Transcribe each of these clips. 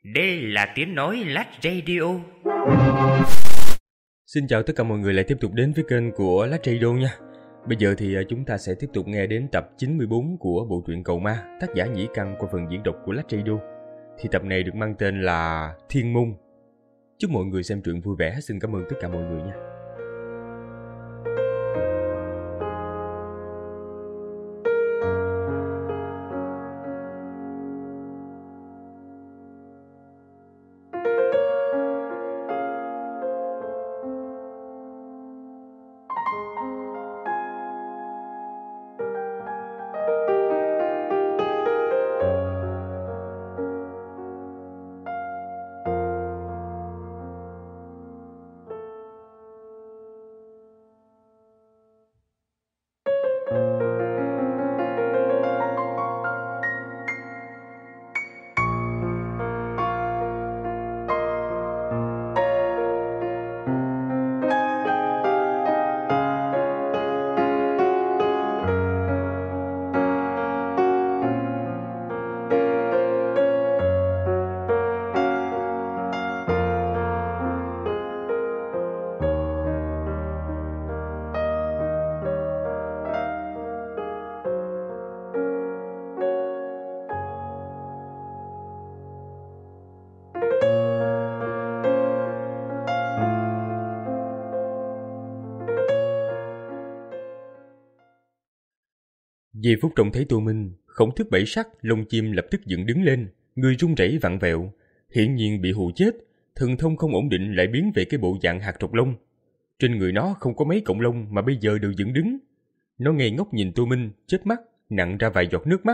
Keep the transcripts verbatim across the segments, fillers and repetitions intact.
Đây là tiếng nói Lát Radio. Xin chào tất cả mọi người lại tiếp tục đến với kênh của Lát Radio nha. Bây giờ thì chúng ta sẽ tiếp tục nghe đến tập chín mươi bốn của bộ truyện Cầu Ma, tác giả Nhĩ Căn qua phần diễn đọc của Lát Radio. Thì tập này được mang tên là Thiên Môn. Chúc mọi người xem truyện vui vẻ. Xin cảm ơn tất cả mọi người nha. Giây phút trông thấy Tô Minh, khổng thức bảy sắc, lông chim lập tức dựng đứng lên, người run rẩy vặn vẹo, hiển nhiên bị hù chết, thần thông không ổn định lại biến về cái bộ dạng hạt trọc lông. Trên người nó không có mấy cọng lông mà bây giờ đều dựng đứng. Nó ngây ngốc nhìn Tô Minh, chớp mắt, nặn ra vài giọt nước mắt.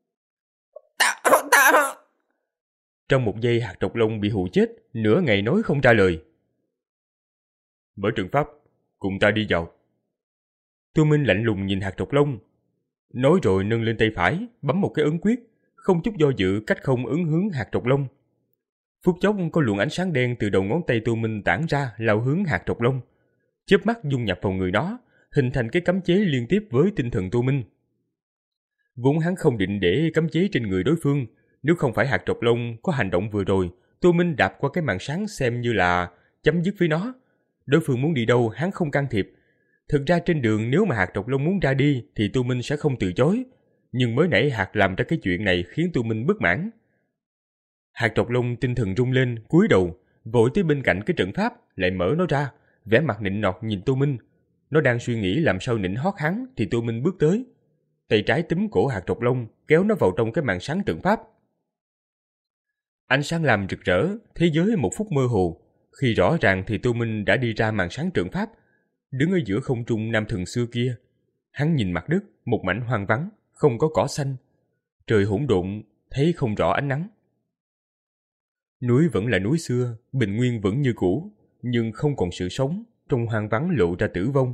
Trong một giây hạt trọc lông bị hù chết, nửa ngày nói không ra lời. Mở trận pháp, cùng ta đi vào. Tô Minh lạnh lùng nhìn hạt trọc lông. Nói rồi nâng lên tay phải, bấm một cái ấn quyết, không chút do dự cách không ấn hướng hạt trọc lông. Phút chốc có luồng ánh sáng đen từ đầu ngón tay Tô Minh tản ra lao hướng hạt trọc lông, chớp mắt dung nhập vào người nó, hình thành cái cấm chế liên tiếp với tinh thần Tô Minh. Vốn hắn không định để cấm chế trên người đối phương, nếu không phải hạt trọc lông có hành động vừa rồi, Tô Minh đạp qua cái màn sáng xem như là chấm dứt với nó. Đối phương muốn đi đâu hắn không can thiệp. Thực ra trên đường nếu mà hạt trọc lông muốn ra đi thì Tô Minh sẽ không từ chối. Nhưng mới nãy hạt làm ra cái chuyện này khiến Tô Minh bất mãn. Hạt trọc lông tinh thần rung lên, cúi đầu, vội tới bên cạnh cái trận pháp, lại mở nó ra, vẻ mặt nịnh nọt nhìn Tô Minh. Nó đang suy nghĩ làm sao nịnh hót hắn thì Tô Minh bước tới. Tay trái túm cổ hạt trọc lông, kéo nó vào trong cái màn sáng trận pháp. Ánh sáng làm rực rỡ, thế giới một phút mơ hồ. Khi rõ ràng thì Tô Minh đã đi ra màn sáng trận pháp, đứng ở giữa không trung nam thần xưa kia. Hắn nhìn mặt đất, một mảnh hoang vắng, không có cỏ xanh. Trời hỗn độn, thấy không rõ ánh nắng. Núi vẫn là núi xưa, bình nguyên vẫn như cũ, nhưng không còn sự sống, trong hoang vắng lộ ra tử vong.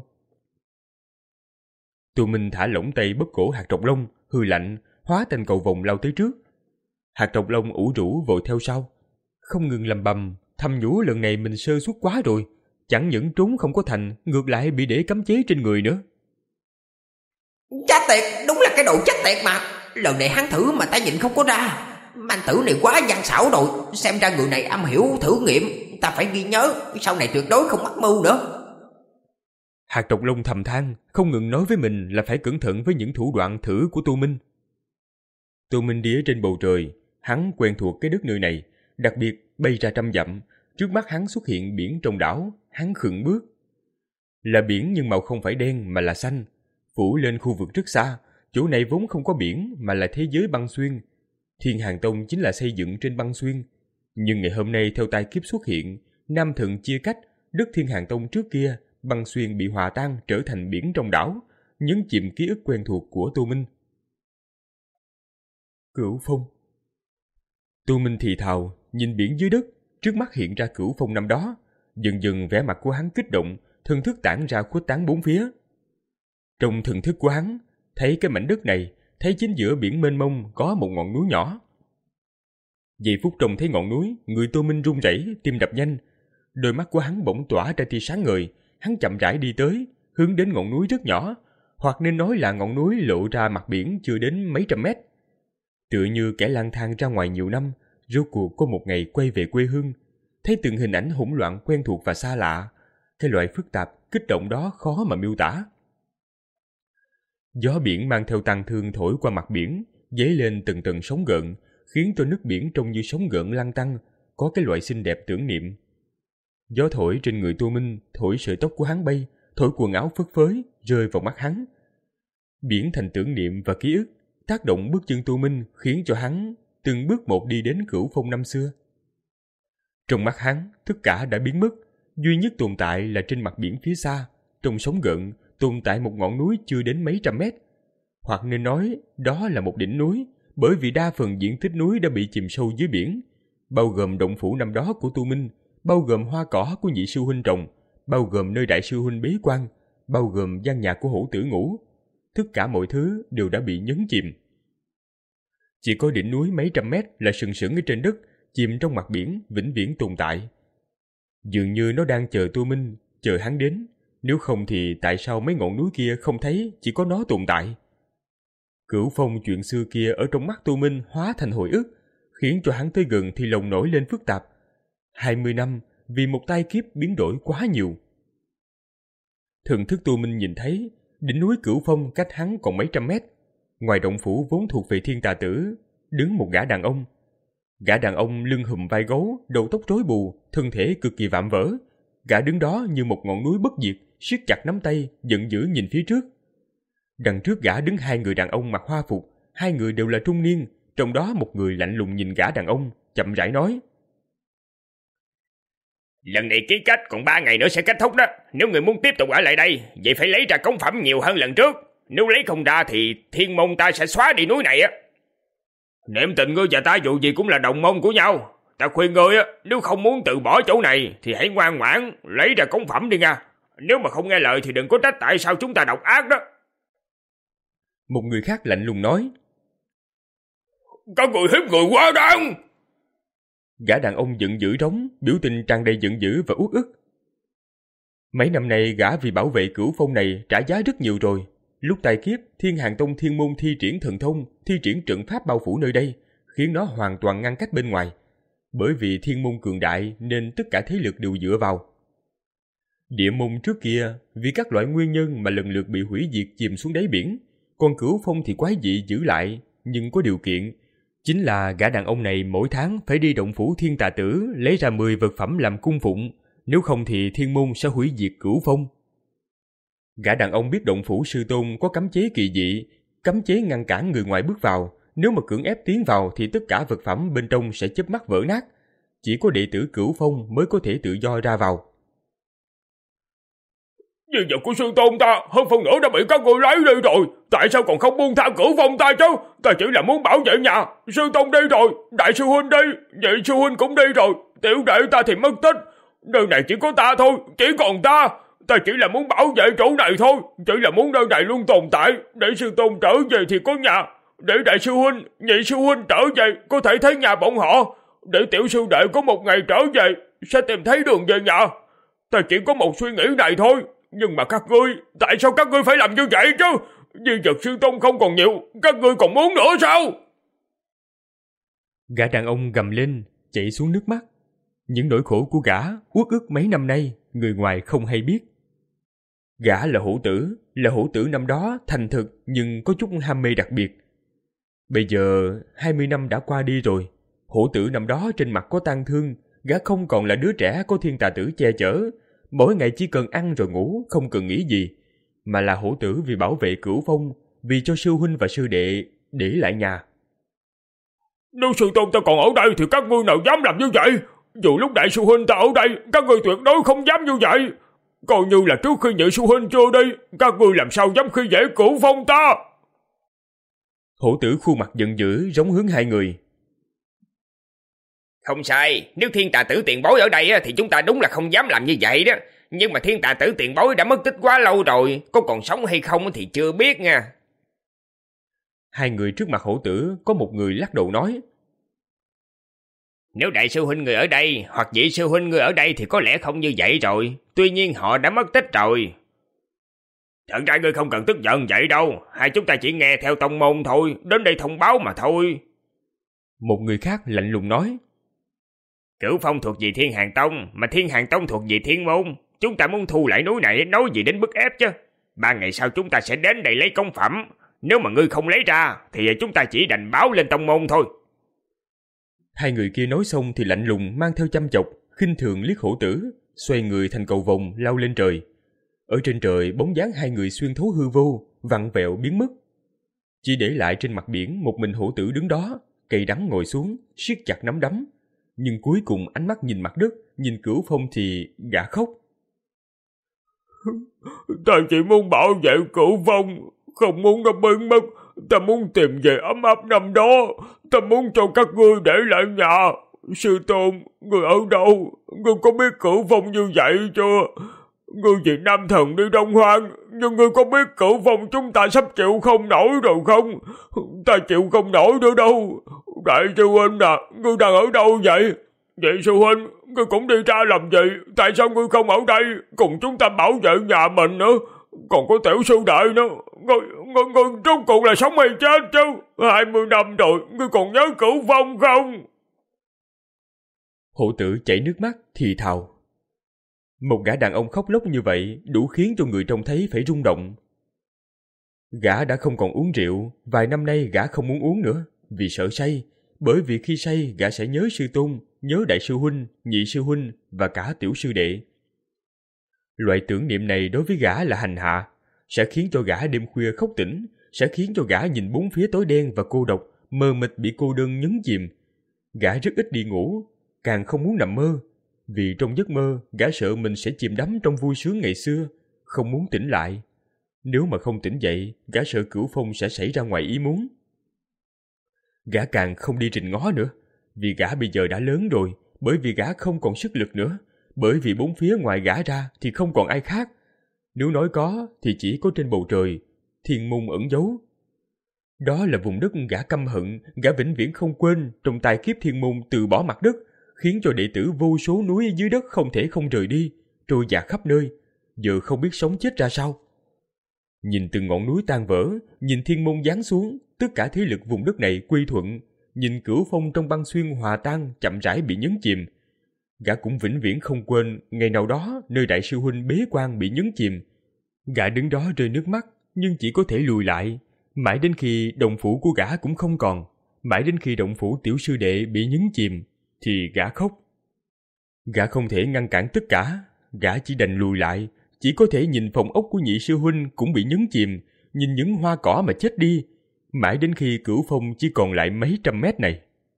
Tô Minh thả lỏng tay bóp cổ hạt trọc lông, hư lạnh, hóa thành cầu vồng lao tới trước. Hạt trọc lông ủ rũ vội theo sau, không ngừng lầm bầm, thầm nhủ lần này mình sơ suất quá rồi. Chẳng những trốn không có thành, ngược lại bị để cấm chế trên người nữa. Chết tiệt, đúng là cái đồ chết tiệt mà. Lần này hắn thử mà ta nhìn không có ra. Man tử này quá gian xảo rồi. Xem ra người này am hiểu thử nghiệm. Ta phải ghi nhớ, sau này tuyệt đối không mắc mưu nữa. Hạt trọc lông thầm than, không ngừng nói với mình là phải cẩn thận với những thủ đoạn thử của Tô Minh. Tô Minh đi ở trên bầu trời, hắn quen thuộc cái đất nơi này, đặc biệt bay ra trăm dặm. Trước mắt hắn xuất hiện biển trong đảo, hắn khựng bước. Là biển nhưng màu không phải đen mà là xanh, phủ lên khu vực rất xa. Chỗ này vốn không có biển mà là thế giới băng xuyên. Thiên Hàng Tông chính là xây dựng trên băng xuyên. Nhưng ngày hôm nay theo tai kiếp xuất hiện, Nam Thần chia cách, đất Thiên Hàng Tông trước kia, băng xuyên bị hòa tan trở thành biển trong đảo, nhấn chìm ký ức quen thuộc của Tô Minh. Cửu Phong. Tô Minh thì thào, nhìn biển dưới đất. Trước mắt hiện ra Cửu Phong năm đó, dần dần vẻ mặt của hắn kích động, thần thức tản ra khuếch tán bốn phía. Trong thần thức của hắn, thấy cái mảnh đất này, thấy chính giữa biển mênh mông có một ngọn núi nhỏ. Giây phút trông thấy ngọn núi, người Tô Minh run rẩy, tim đập nhanh. Đôi mắt của hắn bỗng tỏa ra tia sáng ngời, hắn chậm rãi đi tới, hướng đến ngọn núi rất nhỏ, hoặc nên nói là ngọn núi lộ ra mặt biển chưa đến mấy trăm mét. Tựa như kẻ lang thang ra ngoài nhiều năm, rốt cuộc có một ngày quay về quê hương, thấy từng hình ảnh hỗn loạn quen thuộc và xa lạ. Cái loại phức tạp, kích động đó khó mà miêu tả. Gió biển mang theo tang thương thổi qua mặt biển, dấy lên từng tầng sóng gợn, khiến cho nước biển trông như sóng gợn lăn tăn, có cái loại xinh đẹp tưởng niệm. Gió thổi trên người Tô Minh, thổi sợi tóc của hắn bay, thổi quần áo phất phới, rơi vào mắt hắn. Biển thành tưởng niệm và ký ức, tác động bước chân Tô Minh khiến cho hắn từng bước một đi đến Cửu Phong năm xưa. Trong mắt hắn, tất cả đã biến mất, duy nhất tồn tại là trên mặt biển phía xa, trong sóng gợn, tồn tại một ngọn núi chưa đến mấy trăm mét. Hoặc nên nói, đó là một đỉnh núi, bởi vì đa phần diện tích núi đã bị chìm sâu dưới biển, bao gồm động phủ năm đó của Tô Minh, bao gồm hoa cỏ của nhị sư huynh trồng, bao gồm nơi đại sư huynh bế quan, bao gồm gian nhà của hổ tử ngủ. Tất cả mọi thứ đều đã bị nhấn chìm. Chỉ có đỉnh núi mấy trăm mét là sừng sững ở trên đất, chìm trong mặt biển, vĩnh viễn tồn tại. Dường như nó đang chờ Tô Minh, chờ hắn đến. Nếu không thì tại sao mấy ngọn núi kia không thấy, chỉ có nó tồn tại? Cửu Phong chuyện xưa kia ở trong mắt Tô Minh hóa thành hồi ức, khiến cho hắn tới gần thì lòng nổi lên phức tạp. Hai mươi năm, vì một tai kiếp biến đổi quá nhiều. Thần thức Tô Minh nhìn thấy, đỉnh núi Cửu Phong cách hắn còn mấy trăm mét. Ngoài động phủ vốn thuộc về Thiên Tà Tử, đứng một gã đàn ông. Gã đàn ông lưng hùm vai gấu, đầu tóc rối bù, thân thể cực kỳ vạm vỡ. Gã đứng đó như một ngọn núi bất diệt, siết chặt nắm tay, giận dữ nhìn phía trước. Đằng trước gã đứng hai người đàn ông mặc hoa phục, hai người đều là trung niên, trong đó một người lạnh lùng nhìn gã đàn ông, chậm rãi nói: Lần này ký kết còn ba ngày nữa sẽ kết thúc đó. Nếu người muốn tiếp tục ở lại đây, vậy phải lấy ra công phẩm nhiều hơn lần trước. Nếu lấy không ra thì thiên môn ta sẽ xóa đi núi này á. Niệm tình ngươi và ta dù gì cũng là đồng môn của nhau. Ta khuyên ngươi á, nếu không muốn từ bỏ chỗ này thì hãy ngoan ngoãn lấy ra công phẩm đi nha. Nếu mà không nghe lời thì đừng có trách tại sao chúng ta độc ác đó. Một người khác lạnh lùng nói: Các người hiếp người quá đáng. Gã đàn ông giận dữ trống, biểu tình tràn đầy giận dữ và uất ức. Mấy năm nay gã vì bảo vệ Cửu Phong này trả giá rất nhiều rồi. Lúc tai kiếp, Thiên Hàn Tông Thiên Môn thi triển thần thông, thi triển trận pháp bao phủ nơi đây, khiến nó hoàn toàn ngăn cách bên ngoài. Bởi vì Thiên Môn cường đại nên tất cả thế lực đều dựa vào. Địa môn trước kia vì các loại nguyên nhân mà lần lượt bị hủy diệt chìm xuống đáy biển, còn Cửu Phong thì quái dị giữ lại, nhưng có điều kiện. Chính là gã đàn ông này mỗi tháng phải đi động phủ Thiên Tà Tử lấy ra mười vật phẩm làm cung phụng, nếu không thì Thiên Môn sẽ hủy diệt Cửu Phong. Gã đàn ông biết động phủ sư tôn có cấm chế kỳ dị, cấm chế ngăn cản người ngoài bước vào, nếu mà cưỡng ép tiến vào thì tất cả vật phẩm bên trong sẽ chớp mắt vỡ nát. Chỉ có đệ tử Cửu Phong mới có thể tự do ra vào. Di vật của sư tôn ta hơn phần nữa đã bị các người lấy đi rồi. Tại sao còn không buông tha Cửu Phong ta chứ? Ta chỉ là muốn bảo vệ nhà. Sư tôn đi rồi, đại sư huynh đi, nhị sư huynh cũng đi rồi, tiểu đệ ta thì mất tích. Nơi này chỉ có ta thôi, chỉ còn ta. Ta chỉ là muốn bảo vệ chỗ này thôi, chỉ là muốn nơi này luôn tồn tại, để sư tôn trở về thì có nhà, để đại sư huynh, nhị sư huynh trở về có thể thấy nhà bọn họ, để tiểu sư đệ có một ngày trở về sẽ tìm thấy đường về nhà. Ta chỉ có một suy nghĩ này thôi. Nhưng mà các ngươi, tại sao các ngươi phải làm như vậy chứ? Di vật sư tôn không còn nhiều, các ngươi còn muốn nữa sao? Gã đàn ông gầm lên, chảy xuống nước mắt. Những nỗi khổ của gã uất ức mấy năm nay, người ngoài không hay biết. Gã là hổ tử, là hổ tử năm đó thành thực nhưng có chút ham mê đặc biệt. Bây giờ hai mươi năm đã qua đi rồi, hổ tử năm đó trên mặt có tang thương, gã không còn là đứa trẻ có Thiên Tà Tử che chở, mỗi ngày chỉ cần ăn rồi ngủ, không cần nghĩ gì, mà là hổ tử vì bảo vệ Cửu Phong, vì cho sư huynh và sư đệ để lại nhà. Nếu sư tôn ta còn ở đây thì các ngươi nào dám làm như vậy? Dù lúc đại sư huynh ta ở đây, các ngươi tuyệt đối không dám như vậy. Coi như là trước khi nhị sư huynh chưa đi, các ngươi làm sao dám khi dễ Cửu Phong ta? Hổ tử khuôn mặt giận dữ giống hướng hai người. Không sai, nếu Thiên Tà Tử tiền bối ở đây thì chúng ta đúng là không dám làm như vậy đó. Nhưng mà Thiên Tà Tử tiền bối đã mất tích quá lâu rồi, có còn sống hay không thì chưa biết nha. Hai người trước mặt hổ tử có một người lắc đầu nói: Nếu đại sư huynh người ở đây hoặc nhị sư huynh người ở đây thì có lẽ không như vậy rồi. Tuy nhiên họ đã mất tích rồi. Thật ra ngươi không cần tức giận vậy đâu. Hai chúng ta chỉ nghe theo tông môn thôi, đến đây thông báo mà thôi. Một người khác lạnh lùng nói. Cửu Phong thuộc về Thiên Hàn Tông, mà Thiên Hàn Tông thuộc về Thiên Môn. Chúng ta muốn thu lại núi này nói gì đến bức ép chứ. Ba ngày sau chúng ta sẽ đến đây lấy công phẩm. Nếu mà ngươi không lấy ra thì chúng ta chỉ đành báo lên tông môn thôi. Hai người kia nói xong thì lạnh lùng mang theo chăm chọc, khinh thường liếc Hổ Tử, xoay người thành cầu vồng lao lên trời. Ở trên trời bóng dáng hai người xuyên thấu hư vô, vặn vẹo biến mất. Chỉ để lại trên mặt biển một mình Hổ Tử đứng đó, cay đắng ngồi xuống, siết chặt nắm đấm. Nhưng cuối cùng ánh mắt nhìn mặt đất, nhìn Cửu Phong thì gã khóc. Ta chỉ muốn bảo vệ Cửu Phong, không muốn nó biến mất. Ta muốn tìm về ấm áp năm đó. Ta muốn cho các ngươi để lại nhà. Sư tôn, ngươi ở đâu? Ngươi có biết Cửu Phong như vậy chưa? Ngươi vì Nam Thần đi Đông Hoang, nhưng ngươi có biết Cửu Phong chúng ta sắp chịu không nổi rồi không? Ta chịu không nổi nữa đâu. Đại sư huynh à, ngươi đang ở đâu vậy? Vậy sư huynh, ngươi cũng đi ra làm gì? Tại sao ngươi không ở đây cùng chúng ta bảo vệ nhà mình nữa? Còn có tiểu sư đệ nữa. Ngươi, ngươi, ngươi rốt cuộc là sống hay chết chứ? Hai mươi năm rồi, ngươi còn nhớ Cửu Phong không? Hổ Tử chảy nước mắt thì thào. Một gã đàn ông khóc lóc như vậy đủ khiến cho người trông thấy phải rung động. Gã đã không còn uống rượu, vài năm nay gã không muốn uống nữa, vì sợ say, bởi vì khi say gã sẽ nhớ sư tôn, nhớ đại sư huynh, nhị sư huynh và cả tiểu sư đệ. Loại tưởng niệm này đối với gã là hành hạ, sẽ khiến cho gã đêm khuya khóc tỉnh, sẽ khiến cho gã nhìn bốn phía tối đen và cô độc, mờ mịt bị cô đơn nhấn chìm. Gã rất ít đi ngủ, càng không muốn nằm mơ, vì trong giấc mơ gã sợ mình sẽ chìm đắm trong vui sướng ngày xưa, không muốn tỉnh lại. Nếu mà không tỉnh dậy, gã sợ Cửu Phong sẽ xảy ra ngoài ý muốn. Gã càng không đi rình ngó nữa, vì gã bây giờ đã lớn rồi, bởi vì gã không còn sức lực nữa, bởi vì bốn phía ngoài gã ra thì không còn ai khác. Nếu nói có thì chỉ có trên bầu trời, Thiên Môn ẩn giấu. Đó là vùng đất gã căm hận, gã vĩnh viễn không quên trong tai kiếp Thiên Môn từ bỏ mặt đất, khiến cho đệ tử vô số núi dưới đất không thể không rời đi, trôi dạt khắp nơi, giờ không biết sống chết ra sao. Nhìn từng ngọn núi tan vỡ, nhìn Thiên Môn giáng xuống, tất cả thế lực vùng đất này quy thuận, nhìn Cửu Phong trong băng xuyên hòa tan chậm rãi bị nhấn chìm. Gã cũng vĩnh viễn không quên ngày nào đó nơi đại sư huynh bế quan bị nhấn chìm. Gã đứng đó rơi nước mắt, nhưng chỉ có thể lùi lại, mãi đến khi đồng phủ của gã cũng không còn, mãi đến khi động phủ tiểu sư đệ bị nhấn chìm, thì gã khóc. Gã không thể ngăn cản tất cả, gã chỉ đành lùi lại, chỉ có thể nhìn phòng ốc của nhị sư huynh cũng bị nhấn chìm, nhìn những hoa cỏ mà chết đi, mãi đến khi Cửu Phong chỉ còn lại mấy trăm mét này.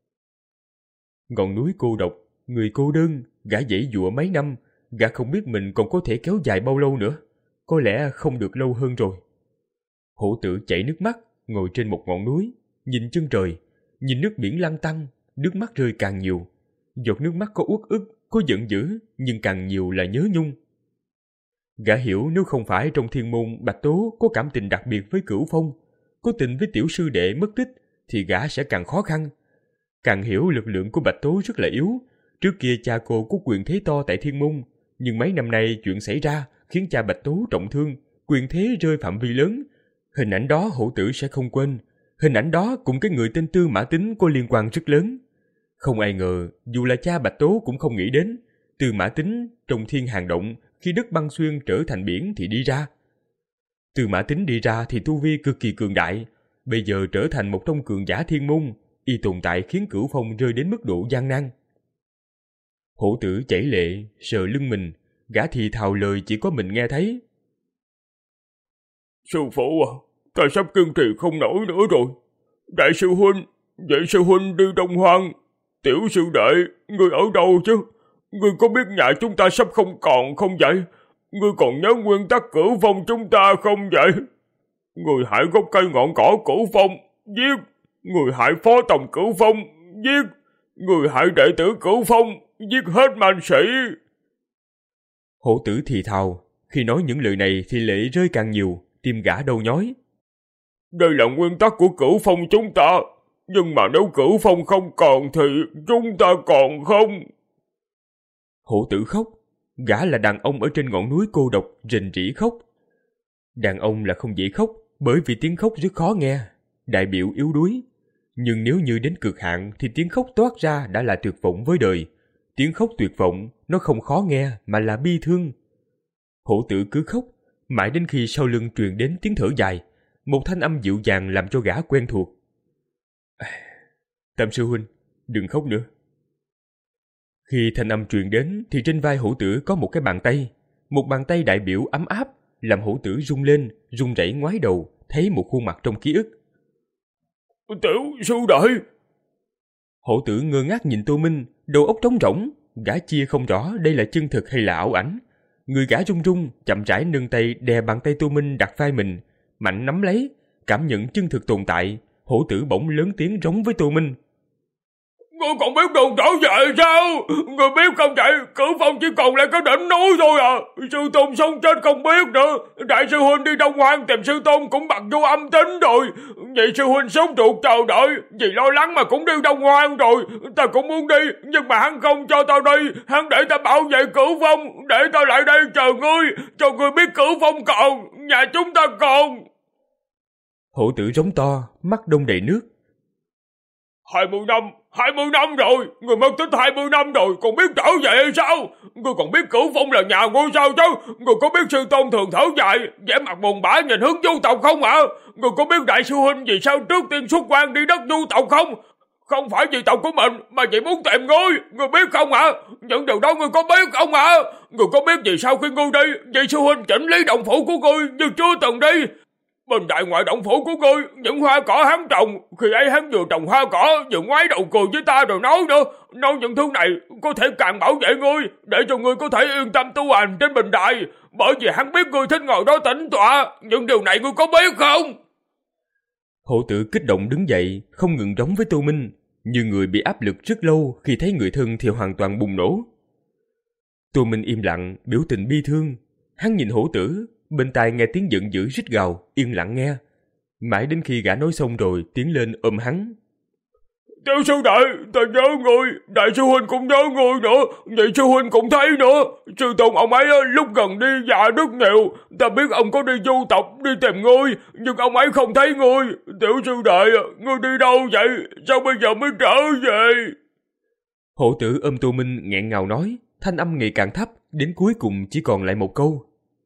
Ngọn núi cô độc, người cô đơn, gã giãy giụa mấy năm, gã không biết mình còn có thể kéo dài bao lâu nữa, có lẽ không được lâu hơn rồi. Hổ Tử chảy nước mắt, ngồi trên một ngọn núi, nhìn chân trời, nhìn nước biển lăn tăn, nước mắt rơi càng nhiều. Giọt nước mắt có uất ức, có giận dữ, nhưng càng nhiều là nhớ nhung. Gã hiểu nếu không phải trong Thiên Môn Bạch Tố có cảm tình đặc biệt với Cửu Phong, có tình với tiểu sư đệ mất tích, thì gã sẽ càng khó khăn. Càng hiểu lực lượng của Bạch Tố rất là yếu. Trước kia cha cô có quyền thế to tại Thiên Môn, nhưng mấy năm nay chuyện xảy ra khiến cha Bạch Tố trọng thương, quyền thế rơi phạm vi lớn. Hình ảnh đó Hổ Tử sẽ không quên. Hình ảnh đó cùng cái người tên Tư Mã Tính có liên quan rất lớn. Không ai ngờ, dù là cha Bạch Tố cũng không nghĩ đến, Tư Mã Tính trong Thiên Hàn Động khi đất băng xuyên trở thành biển thì đi ra. Tư Mã Tính đi ra thì tu vi cực kỳ cường đại, bây giờ trở thành một trong cường giả Thiên Môn, y tồn tại khiến Cửu Phong rơi đến mức độ gian nan. Hổ Tử chảy lệ, sờ lưng mình, gã thì thào lời chỉ có mình nghe thấy. Sư phụ à, ta sắp kiên trì không nổi nữa rồi. Đại sư huynh, vậy sư huynh đi Đông Hoang. Tiểu sư đệ, ngươi ở đâu chứ? Ngươi có biết nhà chúng ta sắp không còn không vậy? Ngươi còn nhớ nguyên tắc Cửu Phong chúng ta không vậy? Người hại gốc cây ngọn cỏ Cửu Phong, giết. Người hại phó tòng Cửu Phong, giết. Người hại đệ tử Cửu Phong, giết hết man sĩ. Hổ Tử thì thào, khi nói những lời này thì lệ rơi càng nhiều, tim gã đau nhói. Đây là nguyên tắc của Cửu Phong chúng ta, nhưng mà nếu Cửu Phong không còn thì chúng ta còn không. Hổ Tử khóc, gã là đàn ông ở trên ngọn núi cô độc rình rỉ khóc. Đàn ông là không dễ khóc, bởi vì tiếng khóc rất khó nghe, đại biểu yếu đuối. Nhưng nếu như đến cực hạn thì tiếng khóc toát ra đã là tuyệt vọng với đời. Tiếng khóc tuyệt vọng, nó không khó nghe mà là bi thương. Hổ tử cứ khóc, mãi đến khi sau lưng truyền đến tiếng thở dài, một thanh âm dịu dàng làm cho gã quen thuộc. Tam sư huynh, đừng khóc nữa. Khi thanh âm truyền đến thì trên vai hổ tử có một cái bàn tay, một bàn tay đại biểu ấm áp, làm hổ tử rung lên, run rẩy ngoái đầu, thấy một khuôn mặt trong ký ức. Tiểu sư đệ. Hổ tử ngơ ngác nhìn Tô Minh, đầu óc trống rỗng, gã chia không rõ đây là chân thực hay là ảo ảnh. Người gã run run, chậm rãi nâng tay đè bàn tay Tô Minh đặt vai mình, mạnh nắm lấy, cảm nhận chân thực tồn tại. Hổ tử bỗng lớn tiếng rống với Tô Minh. Ngươi còn biết đường trở về sao? Ngươi biết không vậy? Cửu Phong chỉ còn lại cái đỉnh núi thôi à. Sư Tôn sống chết không biết nữa. Đại sư huynh đi Đông Hoang tìm sư Tôn cũng bật vô âm tính rồi. Nhị sư huynh sống ruột chờ đợi, vì lo lắng mà cũng đi Đông Hoang rồi. Ta cũng muốn đi, nhưng mà hắn không cho tao đi. Hắn để ta bảo vệ Cửu Phong, để ta lại đây chờ ngươi, cho ngươi biết Cửu Phong còn, nhà chúng ta còn. Hổ tử rống to, mắt đông đầy nước. Hai mươi năm, hai mươi năm rồi, người mất tích hai mươi năm rồi, còn biết trở về hay sao? Người còn biết Cửu Phong là nhà ngôi sao chứ? Người có biết sư tôn thường thở dài, vẻ mặt buồn bã nhìn hướng du tộc không hả? Người có biết đại sư huynh vì sao trước tiên xuất quan đi đất du tộc không? Không phải vì tộc của mình, mà chỉ muốn tìm ngươi, người biết không hả? Những điều đó người có biết không hả? Người có biết vì sao khi ngươi đi, vì sư huynh chỉnh lý động phủ của ngươi nhưng chưa từng đi? Bên đại ngoại động phủ của ngươi, những hoa cỏ hắn trồng, khi ấy hắn vừa trồng hoa cỏ, vừa ngoái đầu cười với ta rồi nói nữa, nói những thứ này có thể càng bảo vệ ngươi, để cho ngươi có thể yên tâm tu hành trên bình đài, bởi vì hắn biết ngươi thích ngồi đó tĩnh tọa, những điều này ngươi có biết không? Hổ tử kích động đứng dậy, không ngừng rống với Tô Minh, như người bị áp lực rất lâu khi thấy người thân thì hoàn toàn bùng nổ. Tô Minh im lặng, biểu tình bi thương, hắn nhìn hổ tử, bên tai nghe tiếng giận dữ rít gào, yên lặng nghe. Mãi đến khi gã nói xong rồi, tiến lên ôm hắn. Tiểu sư đệ, ta nhớ ngươi, đại sư huynh cũng nhớ ngươi nữa, nhị sư huynh cũng thấy nữa. Sư tôn ông ấy lúc gần đi già rất nhiều, ta biết ông có đi du tộc, đi tìm ngươi, nhưng ông ấy không thấy ngươi. Tiểu sư đệ, ngươi đi đâu vậy? Sao bây giờ mới trở về? Hổ tử ôm Tô Minh nghẹn ngào nói, thanh âm ngày càng thấp, đến cuối cùng chỉ còn lại một câu.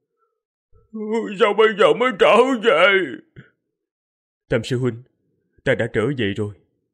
Sao bây giờ mới trở về? Tam sư huynh, ta đã trở về rồi.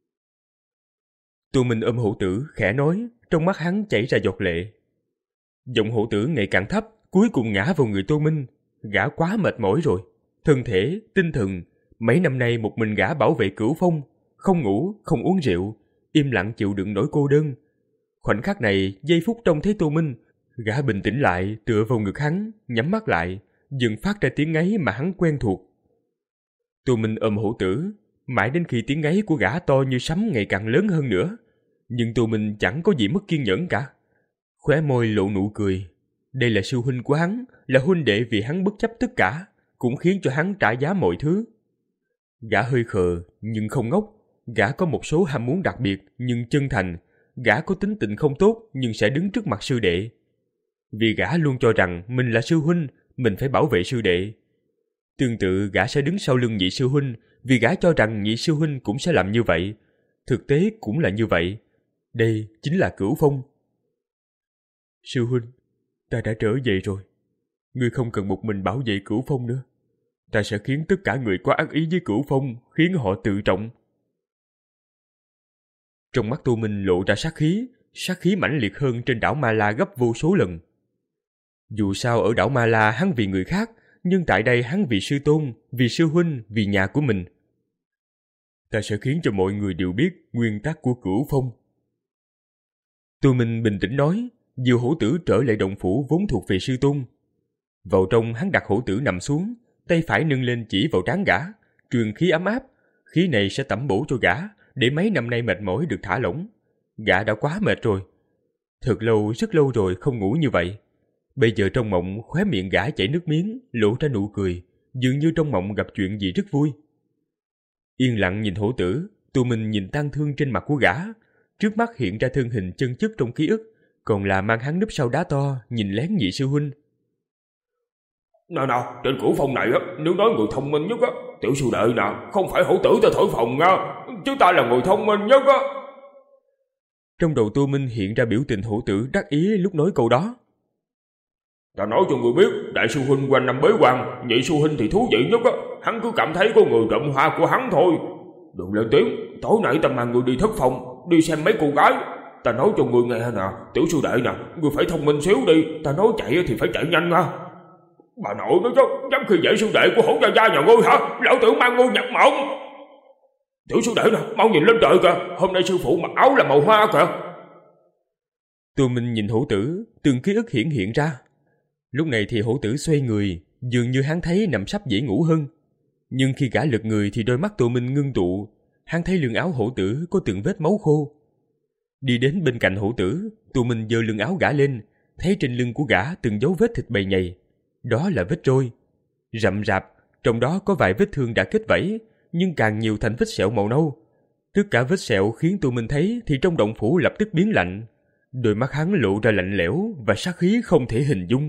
Tô Minh ôm hổ tử, khẽ nói, trong mắt hắn chảy ra giọt lệ. Giọng hổ tử ngày càng thấp, cuối cùng ngã vào người Tô Minh. Gã quá mệt mỏi rồi, thân thể, tinh thần. Mấy năm nay một mình gã bảo vệ Cửu Phong, không ngủ, không uống rượu, im lặng chịu đựng nỗi cô đơn. Khoảnh khắc này, giây phút trông thấy Tô Minh, gã bình tĩnh lại, tựa vào ngực hắn, nhắm mắt lại, dần phát ra tiếng ngáy mà hắn quen thuộc. Tô Minh ôm hổ tử, mãi đến khi tiếng ngáy của gã to như sấm ngày càng lớn hơn nữa. Nhưng Tô Minh chẳng có gì mất kiên nhẫn cả. Khóe môi lộ nụ cười. Đây là sư huynh của hắn, là huynh đệ vì hắn bất chấp tất cả, cũng khiến cho hắn trả giá mọi thứ. Gã hơi khờ, nhưng không ngốc. Gã có một số ham muốn đặc biệt, nhưng chân thành. Gã có tính tình không tốt, nhưng sẽ đứng trước mặt sư đệ. Vì gã luôn cho rằng mình là sư huynh, mình phải bảo vệ sư đệ. Tương tự gã sẽ đứng sau lưng nhị sư huynh, vì gã cho rằng nhị sư huynh cũng sẽ làm như vậy. Thực tế cũng là như vậy. Đây chính là Cửu Phong. Sư huynh, ta đã trở về rồi. Ngươi không cần một mình bảo vệ Cửu Phong nữa. Ta sẽ khiến tất cả người có ác ý với Cửu Phong, khiến họ tự trọng. Trong mắt Tô Minh lộ ra sát khí, sát khí mãnh liệt hơn trên đảo Ma La gấp vô số lần. Dù sao ở đảo Ma La hắn vì người khác, nhưng tại đây hắn vì sư tôn, vì sư huynh, vì nhà của mình. Ta sẽ khiến cho mọi người đều biết nguyên tắc của Cửu Phong. Tô Minh bình tĩnh nói, dìu hổ tử trở lại động phủ vốn thuộc về sư tôn. Vào trong hắn đặt hổ tử nằm xuống, tay phải nâng lên chỉ vào trán gã, truyền khí ấm áp. Khí này sẽ tẩm bổ cho gã, để mấy năm nay mệt mỏi được thả lỏng. Gã đã quá mệt rồi. Thật lâu, rất lâu rồi không ngủ như vậy. Bây giờ trong mộng khóe miệng gã chảy nước miếng, lộ ra nụ cười, dường như trong mộng gặp chuyện gì rất vui. Yên lặng nhìn hổ tử, Tô Minh nhìn tang thương trên mặt của gã. Trước mắt hiện ra thân hình chân chất trong ký ức, còn là mang hắn núp sau đá to, nhìn lén nhị sư huynh. Nè nè, trên cửu phong này á, nếu nói người thông minh nhất á, tiểu sư đệ nè, không phải hổ tử ta thổi phồng nha, chứ ta là người thông minh nhất á. Trong đầu Tô Minh hiện ra biểu tình hổ tử đắc ý lúc nói câu đó. Ta nói cho người biết, đại sư huynh quanh năm bế quan, nhị sư huynh thì thú vị nhất á, hắn cứ cảm thấy có người trộm hoa của hắn thôi. Đừng lên tiếng, tối nay ta mang người đi thất phòng, đi xem mấy cô gái. Ta nói cho người nghe nè, tiểu sư đệ nè, người phải thông minh xíu đi, ta nói chạy thì phải chạy nhanh nha. Bà nội nói chứ, dám khi dễ sư đệ của hổ gia gia nhà ngươi hả? Lão tử mang ngươi nhập mộng. Tiểu sư đệ nè, mau nhìn lên trời kìa, hôm nay sư phụ mặc áo là màu hoa kìa. Tô Minh nhìn hổ tử, từng ký ức hiển hiện ra. Lúc này thì hổ tử xoay người, dường như hắn thấy nằm sắp dễ ngủ hơn. Nhưng khi gã lật người thì đôi mắt Tô Minh ngưng tụ, hắn thấy lưng áo hổ tử có từng vết máu khô. Đi đến bên cạnh hổ tử, Tô Minh giơ lưng áo gã lên, thấy trên lưng của gã từng dấu vết thịt bầy nhầy. Đó là vết trôi. Rậm rạp, trong đó có vài vết thương đã kết vảy, nhưng càng nhiều thành vết sẹo màu nâu. Tất cả vết sẹo khiến Tô Minh thấy thì trong động phủ lập tức biến lạnh. Đôi mắt hắn lộ ra lạnh lẽo và sát khí không thể hình dung.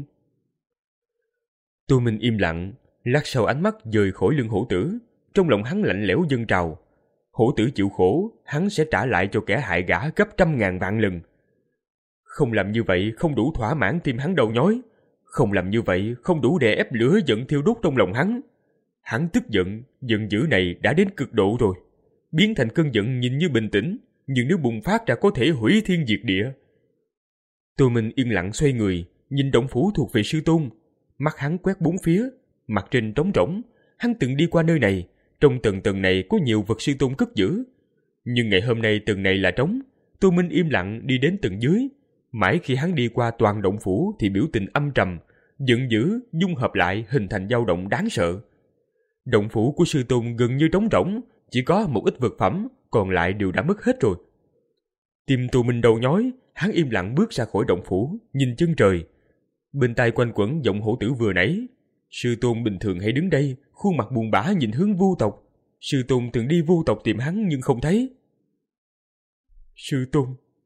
Tô Minh im lặng, lát sau ánh mắt dời khỏi lưng hổ tử, trong lòng hắn lạnh lẽo dâng trào. Hổ tử chịu khổ, hắn sẽ trả lại cho kẻ hại gã gấp trăm ngàn vạn lần. Không làm như vậy không đủ thỏa mãn tim hắn đau nhói, không làm như vậy không đủ đè ép lửa giận thiêu đốt trong lòng hắn. Hắn tức giận, giận dữ này đã đến cực độ rồi, biến thành cơn giận nhìn như bình tĩnh, nhưng nếu bùng phát ra có thể hủy thiên diệt địa. Tô Minh yên lặng xoay người, nhìn động phủ thuộc về sư tôn. Mắt hắn quét bốn phía, mặt trên trống rỗng. Hắn từng đi qua nơi này, trong tầng tầng này có nhiều vật sư tôn cất giữ. Nhưng ngày hôm nay tầng này là trống. Tô Minh im lặng đi đến tầng dưới. Mãi khi hắn đi qua toàn động phủ thì biểu tình âm trầm, giận dữ dung hợp lại hình thành dao động đáng sợ. Động phủ của sư tôn gần như trống rỗng, chỉ có một ít vật phẩm, còn lại đều đã mất hết rồi. Tim Tô Minh đầu nhói, hắn im lặng bước ra khỏi động phủ, nhìn chân trời. Bên tai quanh quẩn giọng hổ tử vừa nãy. Sư tôn bình thường hãy đứng đây, khuôn mặt buồn bã nhìn hướng vô tộc. Sư tôn từng đi vô tộc tìm hắn nhưng không thấy. Sư tôn.